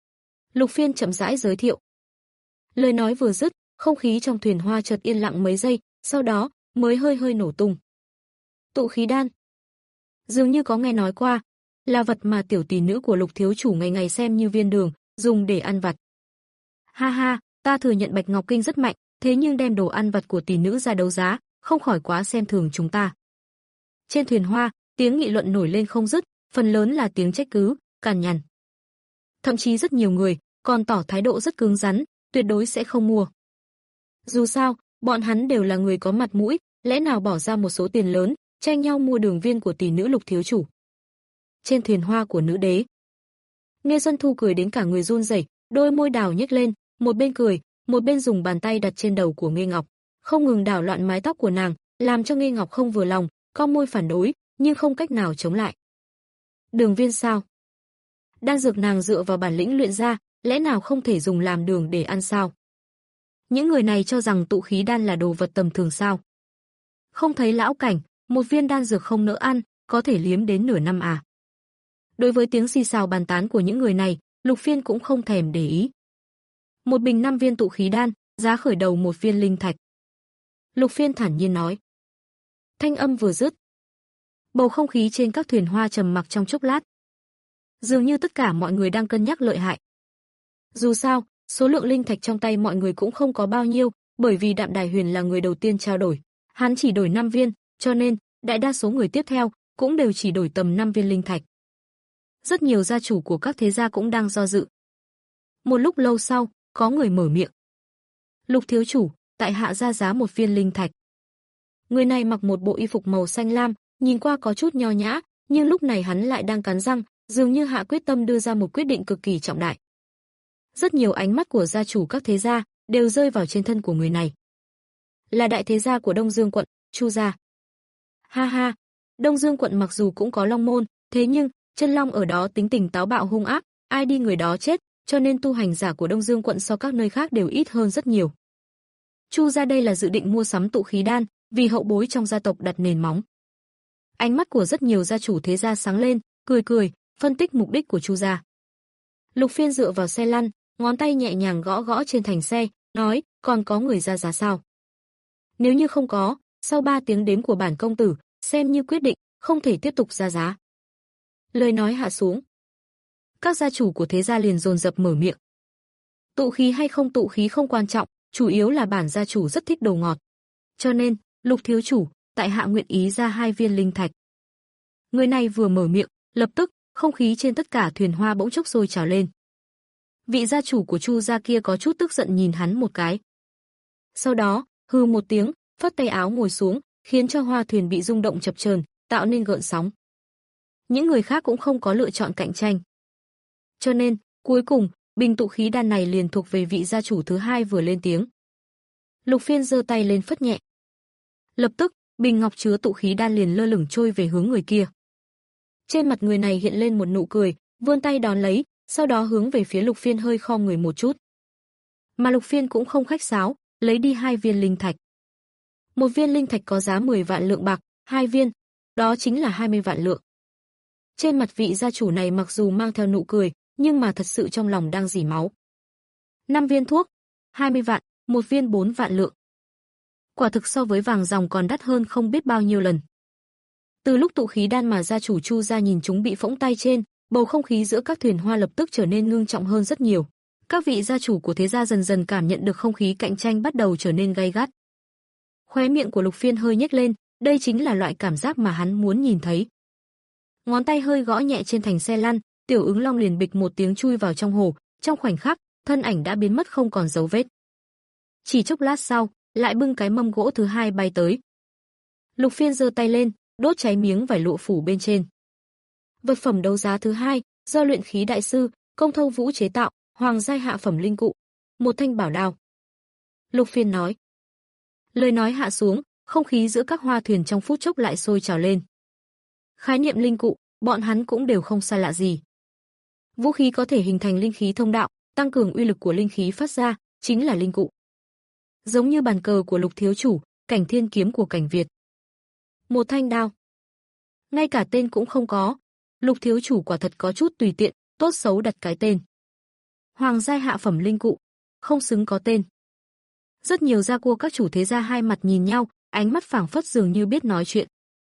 Lục Phiên chậm rãi giới thiệu. Lời nói vừa dứt, không khí trong thuyền hoa chợt yên lặng mấy giây, sau đó mới hơi hơi nổ tung. Tụ khí đan, dường như có nghe nói qua, là vật mà tiểu tỷ nữ của Lục thiếu chủ ngày ngày xem như viên đường, dùng để ăn vặt. Ha ha, ta thừa nhận Bạch Ngọc Kinh rất mạnh, thế nhưng đem đồ ăn vặt của tỷ nữ ra đấu giá, không khỏi quá xem thường chúng ta. Trên thuyền hoa, tiếng nghị luận nổi lên không dứt, phần lớn là tiếng trách cứ, cằn nhằn. Thậm chí rất nhiều người còn tỏ thái độ rất cứng rắn, tuyệt đối sẽ không mua. Dù sao, bọn hắn đều là người có mặt mũi, lẽ nào bỏ ra một số tiền lớn, tranh nhau mua đường viên của tỷ nữ Lục thiếu chủ. Trên thuyền hoa của nữ đế, Nghe Xuân Thu cười đến cả người run rẩy, đôi môi đào nhếch lên, một bên cười, một bên dùng bàn tay đặt trên đầu của Nghê Ngọc, không ngừng đảo loạn mái tóc của nàng, làm cho Nghê Ngọc không vừa lòng, cong môi phản đối, nhưng không cách nào chống lại. Đường viên sao? Đan dược nàng dựa vào bản lĩnh luyện ra, lẽ nào không thể dùng làm đường để ăn sao? Những người này cho rằng tụ khí đan là đồ vật tầm thường sao? Không thấy lão cảnh, một viên đan dược không nỡ ăn, có thể liếm đến nửa năm à? Đối với tiếng xì xào bàn tán của những người này, Lục Phiên cũng không thèm để ý. Một bình năm viên tụ khí đan, giá khởi đầu một viên linh thạch. Lục Phiên thản nhiên nói. Thanh âm vừa dứt, bầu không khí trên các thuyền hoa trầm mặc trong chốc lát. Dường như tất cả mọi người đang cân nhắc lợi hại. Dù sao, số lượng linh thạch trong tay mọi người cũng không có bao nhiêu, bởi vì Đạm Đài Huyền là người đầu tiên trao đổi. Hắn chỉ đổi năm viên, cho nên, đại đa số người tiếp theo cũng đều chỉ đổi tầm năm viên linh thạch. Rất nhiều gia chủ của các thế gia cũng đang do dự. Một lúc lâu sau, có người mở miệng. Lục thiếu chủ, tại hạ ra giá một viên linh thạch. Người này mặc một bộ y phục màu xanh lam, nhìn qua có chút nho nhã, nhưng lúc này hắn lại đang cắn răng, dường như hạ quyết tâm đưa ra một quyết định cực kỳ trọng đại. Rất nhiều ánh mắt của gia chủ các thế gia đều rơi vào trên thân của người này. Là đại thế gia của Đông Dương quận, Chu gia. Ha ha, Đông Dương quận mặc dù cũng có long môn, thế nhưng chân long ở đó tính tình táo bạo hung ác, ai đi người đó chết, cho nên tu hành giả của Đông Dương quận so các nơi khác đều ít hơn rất nhiều. Chu gia đây là dự định mua sắm tụ khí đan, vì hậu bối trong gia tộc đặt nền móng. Ánh mắt của rất nhiều gia chủ thế gia sáng lên, cười cười, phân tích mục đích của Chu gia. Lục Phiên dựa vào xe lăn, ngón tay nhẹ nhàng gõ gõ trên thành xe, nói, còn có người ra giá sao? Nếu như không có, sau ba tiếng đếm của bản công tử, xem như quyết định, không thể tiếp tục ra giá. Lời nói hạ xuống. Các gia chủ của thế gia liền dồn dập mở miệng. Tụ khí hay không tụ khí không quan trọng, chủ yếu là bản gia chủ rất thích đồ ngọt. Cho nên, Lục thiếu chủ, tại hạ nguyện ý ra hai viên linh thạch. Người này vừa mở miệng, lập tức, không khí trên tất cả thuyền hoa bỗng chốc sôi trào lên. Vị gia chủ của Chu gia kia có chút tức giận nhìn hắn một cái. Sau đó, hừ một tiếng, phất tay áo ngồi xuống, khiến cho hoa thuyền bị rung động chập chờn, tạo nên gợn sóng. Những người khác cũng không có lựa chọn cạnh tranh. Cho nên, cuối cùng, bình tụ khí đan này liền thuộc về vị gia chủ thứ hai vừa lên tiếng. Lục Phiên giơ tay lên phất nhẹ. Lập tức, bình ngọc chứa tụ khí đan liền lơ lửng trôi về hướng người kia. Trên mặt người này hiện lên một nụ cười, vươn tay đón lấy, sau đó hướng về phía Lục Phiên hơi khom người một chút. Mà Lục Phiên cũng không khách sáo, lấy đi hai viên linh thạch. Một viên linh thạch có giá mười vạn lượng bạc, hai viên, đó chính là hai mươi vạn lượng. Trên mặt vị gia chủ này mặc dù mang theo nụ cười, nhưng mà thật sự trong lòng đang rỉ máu. Năm viên thuốc, hai mươi vạn, một viên bốn vạn lượng. Quả thực so với vàng ròng còn đắt hơn không biết bao nhiêu lần. Từ lúc tụ khí đan mà gia chủ Chu gia nhìn chúng bị phỗng tay trên, bầu không khí giữa các thuyền hoa lập tức trở nên ngưng trọng hơn rất nhiều. Các vị gia chủ của thế gia dần dần cảm nhận được không khí cạnh tranh bắt đầu trở nên gay gắt. Khóe miệng của Lục Phiên hơi nhếch lên, đây chính là loại cảm giác mà hắn muốn nhìn thấy. Ngón tay hơi gõ nhẹ trên thành xe lăn, Tiểu Ứng Long liền bịch một tiếng chui vào trong hồ, trong khoảnh khắc, thân ảnh đã biến mất không còn dấu vết. Chỉ chốc lát sau, lại bưng cái mâm gỗ thứ hai bay tới. Lục Phiên giơ tay lên, đốt cháy miếng vải lụa phủ bên trên. Vật phẩm đấu giá thứ hai, do luyện khí đại sư Công Thâu Vũ chế tạo, hoàng giai hạ phẩm linh cụ, một thanh bảo đao. Lục Phiên nói. Lời nói hạ xuống, không khí giữa các hoa thuyền trong phút chốc lại sôi trào lên. Khái niệm linh cụ, bọn hắn cũng đều không xa lạ gì. Vũ khí có thể hình thành linh khí thông đạo, tăng cường uy lực của linh khí phát ra, chính là linh cụ. Giống như bàn cờ của Lục thiếu chủ, Cảnh Thiên kiếm của Cảnh Việt. Một thanh đao. Ngay cả tên cũng không có, Lục thiếu chủ quả thật có chút tùy tiện, tốt xấu đặt cái tên. Hoàng giai hạ phẩm linh cụ, không xứng có tên. Rất nhiều gia cua các chủ thế gia hai mặt nhìn nhau, ánh mắt phảng phất dường như biết nói chuyện.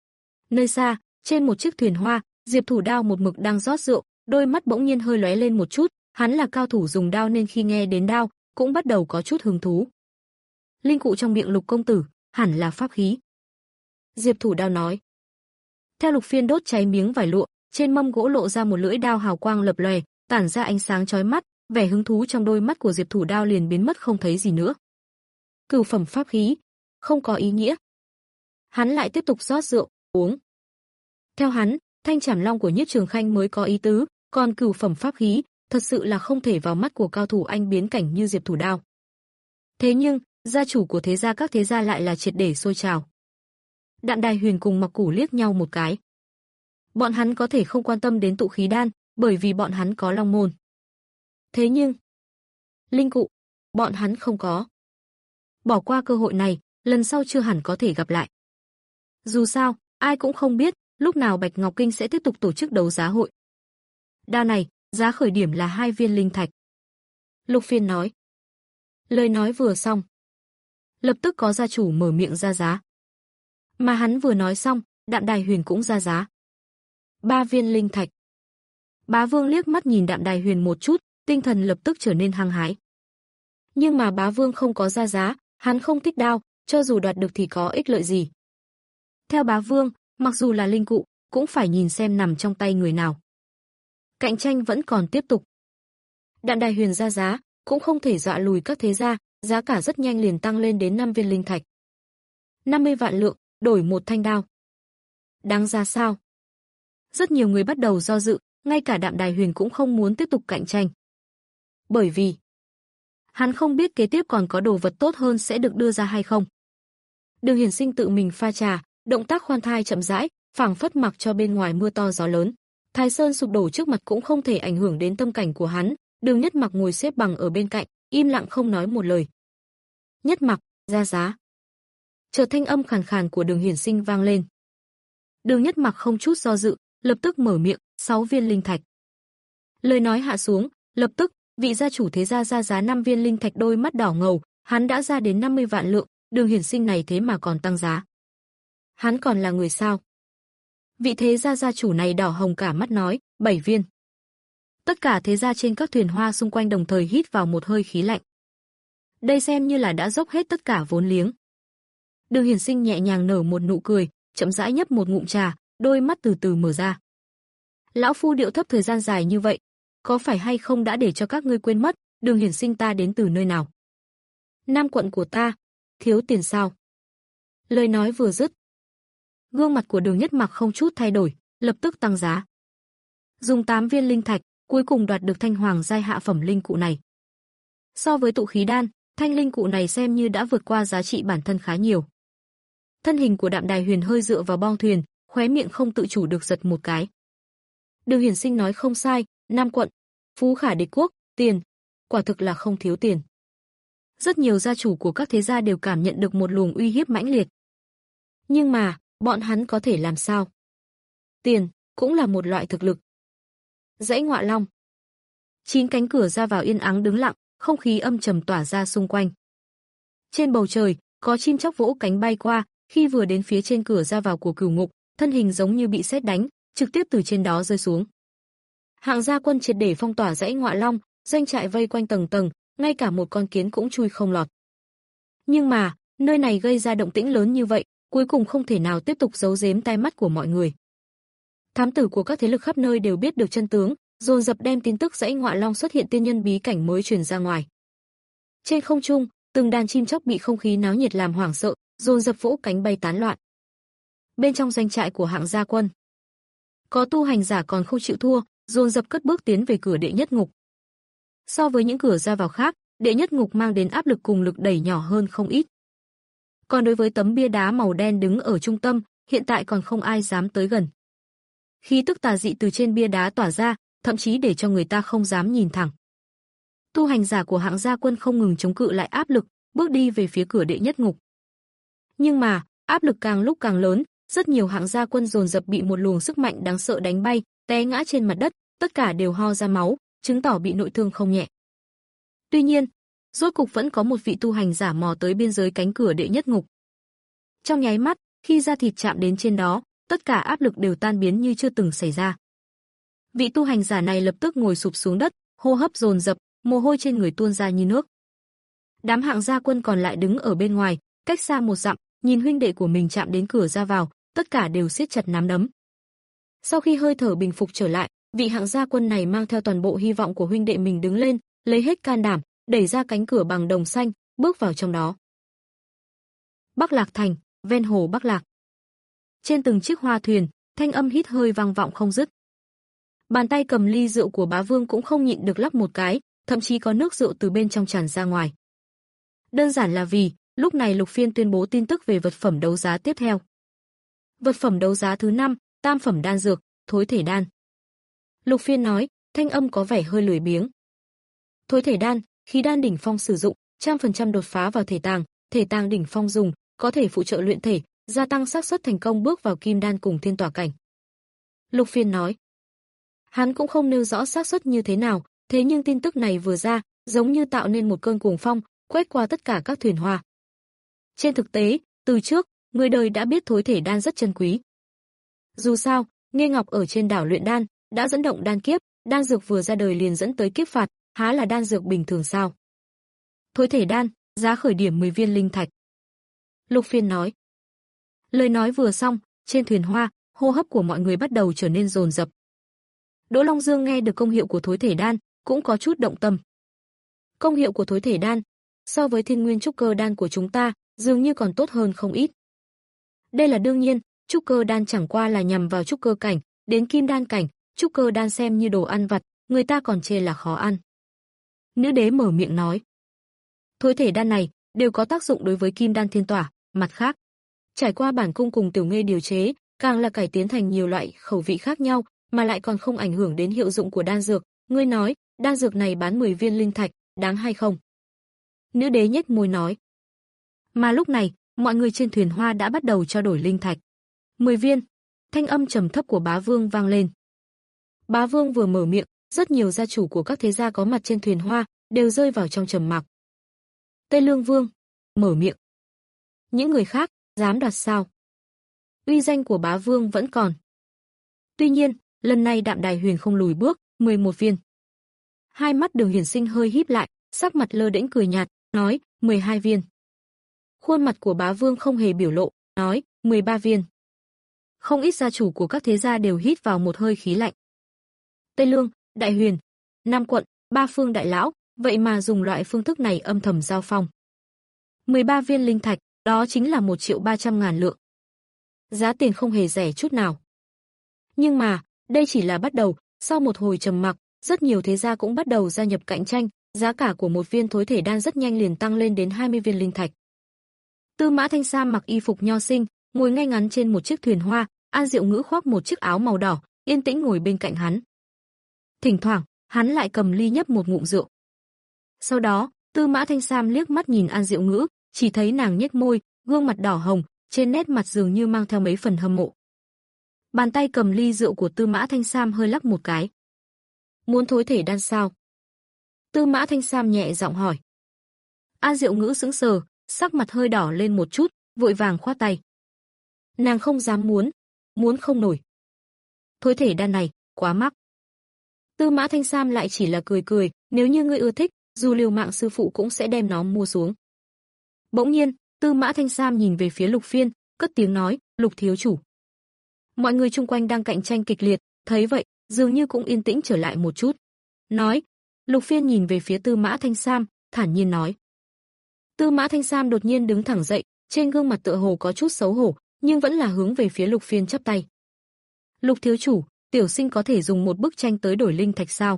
Nơi xa, trên một chiếc thuyền hoa, Diệp Thủ Đao một mực đang rót rượu, đôi mắt bỗng nhiên hơi lóe lên một chút, hắn là cao thủ dùng đao nên khi nghe đến đao, cũng bắt đầu có chút hứng thú. Linh cụ trong miệng Lục công tử, hẳn là pháp khí. Diệp Thủ Đao nói. Theo Lục Phiên đốt cháy miếng vải lụa, trên mâm gỗ lộ ra một lưỡi đao hào quang lập lòe, tản ra ánh sáng chói mắt, vẻ hứng thú trong đôi mắt của Diệp Thủ Đao liền biến mất không thấy gì nữa. Cửu phẩm pháp khí, không có ý nghĩa. Hắn lại tiếp tục rót rượu, uống. Theo hắn, thanh trảm long của Nhiếp Trường Khanh mới có ý tứ, còn cửu phẩm pháp khí, thật sự là không thể vào mắt của cao thủ anh biến cảnh như Diệp Thủ Đao. Thế nhưng, gia chủ của thế gia các thế gia lại là triệt để sôi trào. Đạm Đài Huyền cùng Mặc Củ liếc nhau một cái. Bọn hắn có thể không quan tâm đến tụ khí đan, bởi vì bọn hắn có long môn. Thế nhưng, linh cụ, bọn hắn không có. Bỏ qua cơ hội này, lần sau chưa hẳn có thể gặp lại. Dù sao, ai cũng không biết, lúc nào Bạch Ngọc Kinh sẽ tiếp tục tổ chức đấu giá hội. Đao này, giá khởi điểm là hai viên linh thạch. Lục Phiên nói. Lời nói vừa xong, lập tức có gia chủ mở miệng ra giá. Mà hắn vừa nói xong, Đạm Đài Huyền cũng ra giá. Ba viên linh thạch. Bá Vương liếc mắt nhìn Đạm Đài Huyền một chút, tinh thần lập tức trở nên hăng hái. Nhưng mà Bá Vương không có ra giá, hắn không thích đao, cho dù đoạt được thì có ích lợi gì. Theo Bá Vương, mặc dù là linh cụ, cũng phải nhìn xem nằm trong tay người nào. Cạnh tranh vẫn còn tiếp tục. Đạm Đài Huyền ra giá, cũng không thể dọa lùi các thế gia, giá cả rất nhanh liền tăng lên đến năm viên linh thạch. năm mươi vạn lượng, đổi một thanh đao. Đáng giá sao? Rất nhiều người bắt đầu do dự, ngay cả Đạm Đài Huyền cũng không muốn tiếp tục cạnh tranh. Bởi vì hắn không biết kế tiếp còn có đồ vật tốt hơn sẽ được đưa ra hay không. Đường Hiển Sinh tự mình pha trà, động tác khoan thai chậm rãi, phảng phất mặc cho bên ngoài mưa to gió lớn. Thái Sơn sụp đổ trước mặt cũng không thể ảnh hưởng đến tâm cảnh của hắn, Đường Nhất Mặc ngồi xếp bằng ở bên cạnh, im lặng không nói một lời. Nhất Mặc, ra giá. Chợt thanh âm khàn khàn của Đường Hiển Sinh vang lên. Đường Nhất Mặc không chút do dự, lập tức mở miệng, sáu viên linh thạch. Lời nói hạ xuống, lập tức, vị gia chủ thế gia ra giá năm viên linh thạch, đôi mắt đỏ ngầu, hắn đã ra đến năm mươi vạn lượng, Đường Hiển Sinh này thế mà còn tăng giá. Hắn còn là người sao? Vị thế gia gia chủ này đỏ hồng cả mắt nói, bảy viên. Tất cả thế gia trên các thuyền hoa xung quanh đồng thời hít vào một hơi khí lạnh. Đây xem như là đã dốc hết tất cả vốn liếng. Đường Hiển Sinh nhẹ nhàng nở một nụ cười, chậm rãi nhấp một ngụm trà, đôi mắt từ từ mở ra. Lão phu điệu thấp thời gian dài như vậy, có phải hay không đã để cho các ngươi quên mất, Đường Hiển Sinh ta đến từ nơi nào? Nam quận của ta, thiếu tiền sao? Lời nói vừa dứt, gương mặt của Đường Nhất Mặc không chút thay đổi, lập tức tăng giá. Dùng tám viên linh thạch, cuối cùng đoạt được thanh hoàng giai hạ phẩm linh cụ này. So với tụ khí đan, thanh linh cụ này xem như đã vượt qua giá trị bản thân khá nhiều. Thân hình của Đạm Đài Huyền hơi dựa vào bong thuyền, khóe miệng không tự chủ được giật một cái. Đường Hiển Sinh nói không sai, Nam quận, phú khả địch quốc, tiền, quả thực là không thiếu tiền. Rất nhiều gia chủ của các thế gia đều cảm nhận được một luồng uy hiếp mãnh liệt. Nhưng mà, bọn hắn có thể làm sao? Tiền cũng là một loại thực lực. Dãy Ngọa Long. Chín cánh cửa ra vào yên ắng đứng lặng, không khí âm trầm tỏa ra xung quanh. Trên bầu trời, có chim chóc vỗ cánh bay qua, khi vừa đến phía trên cửa ra vào của cửu ngục, thân hình giống như bị sét đánh, trực tiếp từ trên đó rơi xuống. Hạng gia quân triệt để phong tỏa dãy Ngọa Long, doanh trại vây quanh tầng tầng, ngay cả một con kiến cũng chui không lọt. Nhưng mà, nơi này gây ra động tĩnh lớn như vậy, cuối cùng không thể nào tiếp tục giấu giếm tai mắt của mọi người. Thám tử của các thế lực khắp nơi đều biết được chân tướng, dồn dập đem tin tức dãy Ngọa Long xuất hiện tiên nhân bí cảnh mới truyền ra ngoài. Trên không trung, từng đàn chim chóc bị không khí náo nhiệt làm hoảng sợ, dồn dập vỗ cánh bay tán loạn. Bên trong doanh trại của Hạng gia quân, có tu hành giả còn không chịu thua, dồn dập cất bước tiến về cửa đệ nhất ngục. So với những cửa ra vào khác, đệ nhất ngục mang đến áp lực cùng lực đẩy nhỏ hơn không ít. Còn đối với tấm bia đá màu đen đứng ở trung tâm, hiện tại còn không ai dám tới gần. Khí tức tà dị từ trên bia đá tỏa ra, thậm chí để cho người ta không dám nhìn thẳng. Tu hành giả của Hạng gia quân không ngừng chống cự lại áp lực, bước đi về phía cửa đệ nhất ngục. Nhưng mà, áp lực càng lúc càng lớn, rất nhiều Hạng gia quân dồn dập bị một luồng sức mạnh đáng sợ đánh bay, té ngã trên mặt đất, tất cả đều ho ra máu, chứng tỏ bị nội thương không nhẹ. Tuy nhiên, rốt cục vẫn có một vị tu hành giả mò tới biên giới cánh cửa đệ nhất ngục. Trong nháy mắt, khi da thịt chạm đến trên đó, tất cả áp lực đều tan biến như chưa từng xảy ra. Vị tu hành giả này lập tức ngồi sụp xuống đất, hô hấp dồn dập, mồ hôi trên người tuôn ra như nước. Đám Hạng gia quân còn lại đứng ở bên ngoài, cách xa một dặm, nhìn huynh đệ của mình chạm đến cửa ra vào, tất cả đều siết chặt nắm đấm. Sau khi hơi thở bình phục trở lại, vị Hạng gia quân này mang theo toàn bộ hy vọng của huynh đệ mình đứng lên, lấy hết can đảm, đẩy ra cánh cửa bằng đồng xanh, bước vào trong đó. Bắc Lạc Thành, ven hồ Bắc Lạc. Trên từng chiếc hoa thuyền, thanh âm hít hơi vang vọng không dứt. Bàn tay cầm ly rượu của bá vương cũng không nhịn được lắc một cái, thậm chí có nước rượu từ bên trong tràn ra ngoài. Đơn giản là vì, lúc này Lục Phiên tuyên bố tin tức về vật phẩm đấu giá tiếp theo. Vật phẩm đấu giá thứ năm, tam phẩm đan dược, thối thể đan. Lục Phiên nói, thanh âm có vẻ hơi lười biếng. Thối thể đan, khí đan đỉnh phong sử dụng, trăm phần trăm đột phá vào thể tàng, thể tàng đỉnh phong dùng, có thể phụ trợ luyện thể, gia tăng xác suất thành công bước vào kim đan cùng thiên tỏa cảnh. Lục Phiên nói. Hắn cũng không nêu rõ xác suất như thế nào, thế nhưng tin tức này vừa ra, giống như tạo nên một cơn cuồng phong, quét qua tất cả các thuyền hoa. Trên thực tế, từ trước, người đời đã biết thối thể đan rất chân quý. Dù sao, Nghê Ngọc ở trên đảo luyện đan, đã dẫn động đan kiếp, đan dược vừa ra đời liền dẫn tới kiếp phạt, há là đan dược bình thường sao? Thối thể đan, giá khởi điểm mười viên linh thạch. Lục Phiên nói. Lời nói vừa xong, trên thuyền hoa, hô hấp của mọi người bắt đầu trở nên dồn dập. Đỗ Long Dương nghe được công hiệu của thối thể đan, cũng có chút động tâm. Công hiệu của thối thể đan, so với thiên nguyên trúc cơ đan của chúng ta, dường như còn tốt hơn không ít. Đây là đương nhiên, trúc cơ đan chẳng qua là nhằm vào trúc cơ cảnh, đến kim đan cảnh, trúc cơ đan xem như đồ ăn vặt, người ta còn chê là khó ăn. Nữ đế mở miệng nói. Thối thể đan này, đều có tác dụng đối với kim đan thiên tỏa, mặt khác. Trải qua bản cung cùng tiểu nghê điều chế, càng là cải tiến thành nhiều loại khẩu vị khác nhau, mà lại còn không ảnh hưởng đến hiệu dụng của đan dược. Ngươi nói, đan dược này bán mười viên linh thạch, đáng hay không? Nữ đế nhếch môi nói. Mà lúc này, mọi người trên thuyền hoa đã bắt đầu trao đổi linh thạch. Mười viên, thanh âm trầm thấp của Bá Vương vang lên. Bá Vương vừa mở miệng, rất nhiều gia chủ của các thế gia có mặt trên thuyền hoa đều rơi vào trong trầm mặc. Tây Lương Vương mở miệng. Những người khác dám đoạt sao? Uy danh của Bá Vương vẫn còn. Tuy nhiên, lần này Đạm Đài Huyền không lùi bước, mười một viên. Hai mắt Đường Hiển Sinh hơi híp lại, sắc mặt lơ đễnh cười nhạt, nói, mười hai viên. Khuôn mặt của Bá Vương không hề biểu lộ, nói, mười ba viên. Không ít gia chủ của các thế gia đều hít vào một hơi khí lạnh. Tây Lương, Đại Huyền, Nam quận, ba phương đại lão, vậy mà dùng loại phương thức này âm thầm giao phong. mười ba viên linh thạch, đó chính là một triệu ba trăm ngàn lượng. Giá tiền không hề rẻ chút nào. Nhưng mà, đây chỉ là bắt đầu, sau một hồi trầm mặc, rất nhiều thế gia cũng bắt đầu gia nhập cạnh tranh, giá cả của một viên thối thể đan rất nhanh liền tăng lên đến hai mươi viên linh thạch. Tư Mã Thanh Sam mặc y phục nho sinh, ngồi ngay ngắn trên một chiếc thuyền hoa, An Diệu Ngữ khoác một chiếc áo màu đỏ, yên tĩnh ngồi bên cạnh hắn. Thỉnh thoảng, hắn lại cầm ly nhấp một ngụm rượu. Sau đó, Tư Mã Thanh Sam liếc mắt nhìn An Diệu Ngữ, chỉ thấy nàng nhếch môi, gương mặt đỏ hồng, trên nét mặt dường như mang theo mấy phần hâm mộ. Bàn tay cầm ly rượu của Tư Mã Thanh Sam hơi lắc một cái. Muốn thối thể đan sao? Tư Mã Thanh Sam nhẹ giọng hỏi. An Diệu Ngữ sững sờ, sắc mặt hơi đỏ lên một chút, vội vàng khoát tay. Nàng không dám muốn, muốn không nổi. Thối thể đan này, quá mắc. Tư Mã Thanh Sam lại chỉ là cười cười, nếu như ngươi ưa thích, dù liều mạng sư phụ cũng sẽ đem nó mua xuống. Bỗng nhiên, Tư Mã Thanh Sam nhìn về phía Lục Phiên, cất tiếng nói, Lục thiếu chủ. Mọi người chung quanh đang cạnh tranh kịch liệt, thấy vậy, dường như cũng yên tĩnh trở lại một chút. Nói, Lục Phiên nhìn về phía Tư Mã Thanh Sam, thản nhiên nói. Tư Mã Thanh Sam đột nhiên đứng thẳng dậy, trên gương mặt tựa hồ có chút xấu hổ, nhưng vẫn là hướng về phía Lục Phiên chắp tay. Lục thiếu chủ, tiểu sinh có thể dùng một bức tranh tới đổi linh thạch sao?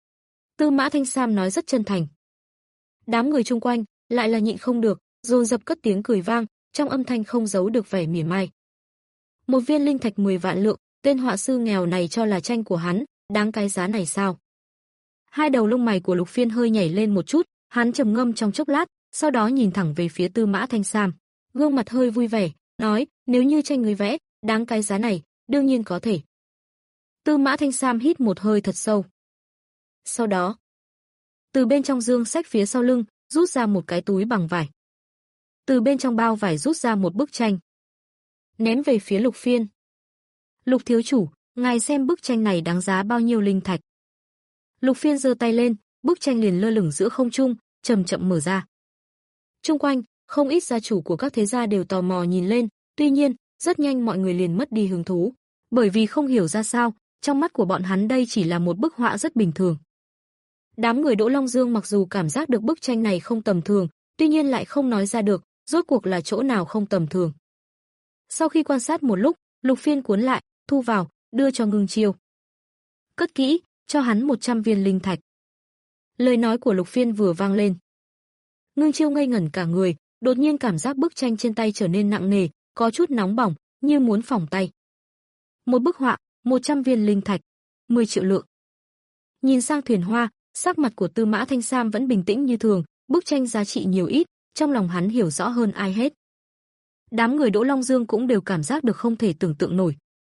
Tư Mã Thanh Sam nói rất chân thành. Đám người chung quanh lại là nhịn không được, dồn dập cất tiếng cười vang, trong âm thanh không giấu được vẻ mỉa mai. Một viên linh thạch mười vạn lượng, tên họa sư nghèo này cho là tranh của hắn, đáng cái giá này sao? Hai đầu lông mày của Lục Phiên hơi nhảy lên một chút, hắn trầm ngâm trong chốc lát, sau đó nhìn thẳng về phía Tư Mã Thanh Sam, gương mặt hơi vui vẻ, nói, nếu như tranh người vẽ, đáng cái giá này, đương nhiên có thể. Tư Mã Thanh Sam hít một hơi thật sâu. Sau đó, từ bên trong dương sách phía sau lưng, rút ra một cái túi bằng vải. Từ bên trong bao vải rút ra một bức tranh. Ném về phía Lục Phiên. Lục thiếu chủ, ngài xem bức tranh này đáng giá bao nhiêu linh thạch. Lục Phiên giơ tay lên, bức tranh liền lơ lửng giữa không trung, chậm chậm mở ra. Chung quanh, không ít gia chủ của các thế gia đều tò mò nhìn lên, tuy nhiên, rất nhanh mọi người liền mất đi hứng thú, bởi vì không hiểu ra sao, trong mắt của bọn hắn đây chỉ là một bức họa rất bình thường. Đám người Đỗ Long Dương mặc dù cảm giác được bức tranh này không tầm thường, tuy nhiên lại không nói ra được, rốt cuộc là chỗ nào không tầm thường. Sau khi quan sát một lúc, Lục Phiên cuốn lại, thu vào, đưa cho Ngưng Chiêu. Cất kỹ, cho hắn một trăm viên linh thạch. Lời nói của Lục Phiên vừa vang lên. Ngưng Chiêu ngây ngẩn cả người, đột nhiên cảm giác bức tranh trên tay trở nên nặng nề, có chút nóng bỏng, như muốn phỏng tay. Một bức họa, một trăm viên linh thạch, mười triệu lượng. Nhìn sang thuyền hoa, sắc mặt của Tư Mã Thanh Sam vẫn bình tĩnh như thường, bức tranh giá trị nhiều ít, trong lòng hắn hiểu rõ hơn ai hết. Đám người Đỗ Long Dương cũng đều cảm giác được không thể tưởng tượng nổi.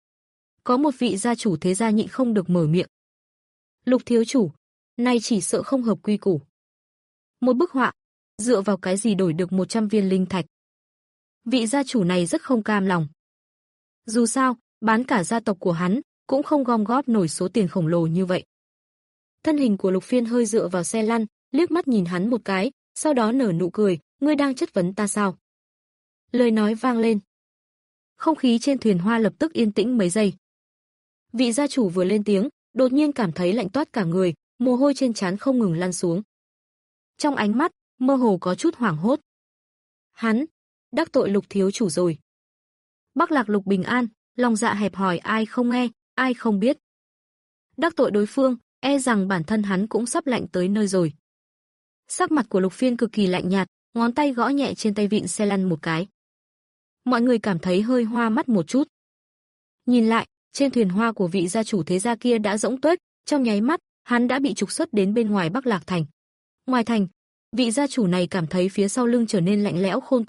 Có một vị gia chủ thế gia nhịn không được mở miệng. Lục thiếu chủ, nay chỉ sợ không hợp quy củ. Một bức họa, dựa vào cái gì đổi được một trăm viên linh thạch? Vị gia chủ này rất không cam lòng. Dù sao, bán cả gia tộc của hắn, cũng không gom góp nổi số tiền khổng lồ như vậy. Thân hình của Lục Phiên hơi dựa vào xe lăn, liếc mắt nhìn hắn một cái, sau đó nở nụ cười, ngươi đang chất vấn ta sao? Lời nói vang lên. Không khí trên thuyền hoa lập tức yên tĩnh mấy giây. Vị gia chủ vừa lên tiếng, đột nhiên cảm thấy lạnh toát cả người, mồ hôi trên trán không ngừng lăn xuống. Trong ánh mắt, mơ hồ có chút hoảng hốt. Hắn, đắc tội Lục thiếu chủ rồi. Bắc Lạc Lục bình an, lòng dạ hẹp hòi ai không nghe, ai không biết. Đắc tội đối phương, e rằng bản thân hắn cũng sắp lạnh tới nơi rồi. Sắc mặt của Lục Phiên cực kỳ lạnh nhạt, ngón tay gõ nhẹ trên tay vịn xe lăn một cái. Mọi người cảm thấy hơi hoa mắt một chút. Nhìn lại, trên thuyền hoa của vị gia chủ thế gia kia đã rỗng tuếch, trong nháy mắt, hắn đã bị trục xuất đến bên ngoài Bắc Lạc thành. Ngoài thành, vị gia chủ này cảm thấy phía sau lưng trở nên lạnh lẽo khôn cùng,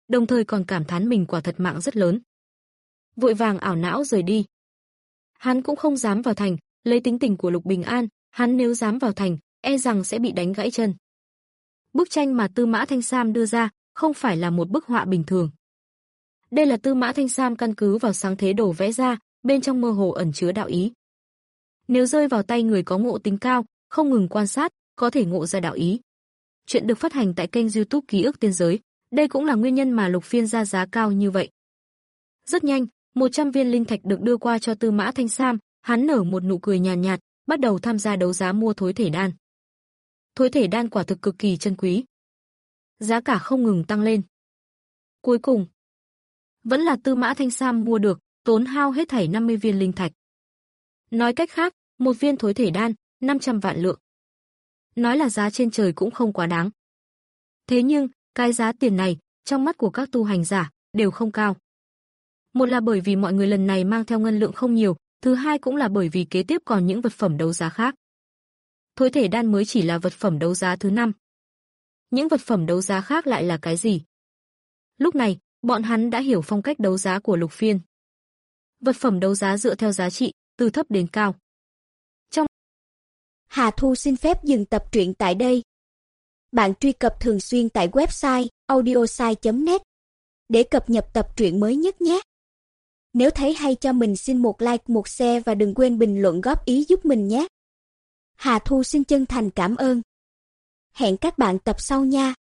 đồng thời còn cảm thán mình quả thật mạng rất lớn. Vội vàng ảo não rời đi. Hắn cũng không dám vào thành, lấy tính tình của Lục Bình An, hắn nếu dám vào thành, e rằng sẽ bị đánh gãy chân. Bức tranh mà Tư Mã Thanh Sam đưa ra không phải là một bức họa bình thường. Đây là Tư Mã Thanh Sam căn cứ vào sáng thế đồ vẽ ra, bên trong mơ hồ ẩn chứa đạo ý. Nếu rơi vào tay người có ngộ tính cao, không ngừng quan sát, có thể ngộ ra đạo ý. Chuyện được phát hành tại kênh YouTube Ký ức Tiên giới, đây cũng là nguyên nhân mà Lục Phiên ra giá cao như vậy. Rất nhanh, một trăm viên linh thạch được đưa qua cho Tư Mã Thanh Sam, hắn nở một nụ cười nhàn nhạt, nhạt, bắt đầu tham gia đấu giá mua thối thể đan. Thối thể đan quả thực cực kỳ chân quý. Giá cả không ngừng tăng lên. Cuối cùng, vẫn là Tư Mã Thanh Sam mua được, tốn hao hết thảy năm mươi viên linh thạch. Nói cách khác, một viên thối thể đan, năm trăm vạn lượng. Nói là giá trên trời cũng không quá đáng. Thế nhưng, cái giá tiền này, trong mắt của các tu hành giả, đều không cao. Một là bởi vì mọi người lần này mang theo ngân lượng không nhiều, thứ hai cũng là bởi vì kế tiếp còn những vật phẩm đấu giá khác. Thối thể đan mới chỉ là vật phẩm đấu giá thứ năm. Những vật phẩm đấu giá khác lại là cái gì? Lúc này, bọn hắn đã hiểu phong cách đấu giá của Lục Phiên. Vật phẩm đấu giá dựa theo giá trị, từ thấp đến cao. Trong Hà Thu xin phép dừng tập truyện tại đây. Bạn truy cập thường xuyên tại website audiosai chấm net để cập nhật tập truyện mới nhất nhé. Nếu thấy hay cho mình xin một like, một share và đừng quên bình luận góp ý giúp mình nhé. Hà Thu xin chân thành cảm ơn. Hẹn các bạn tập sau nha.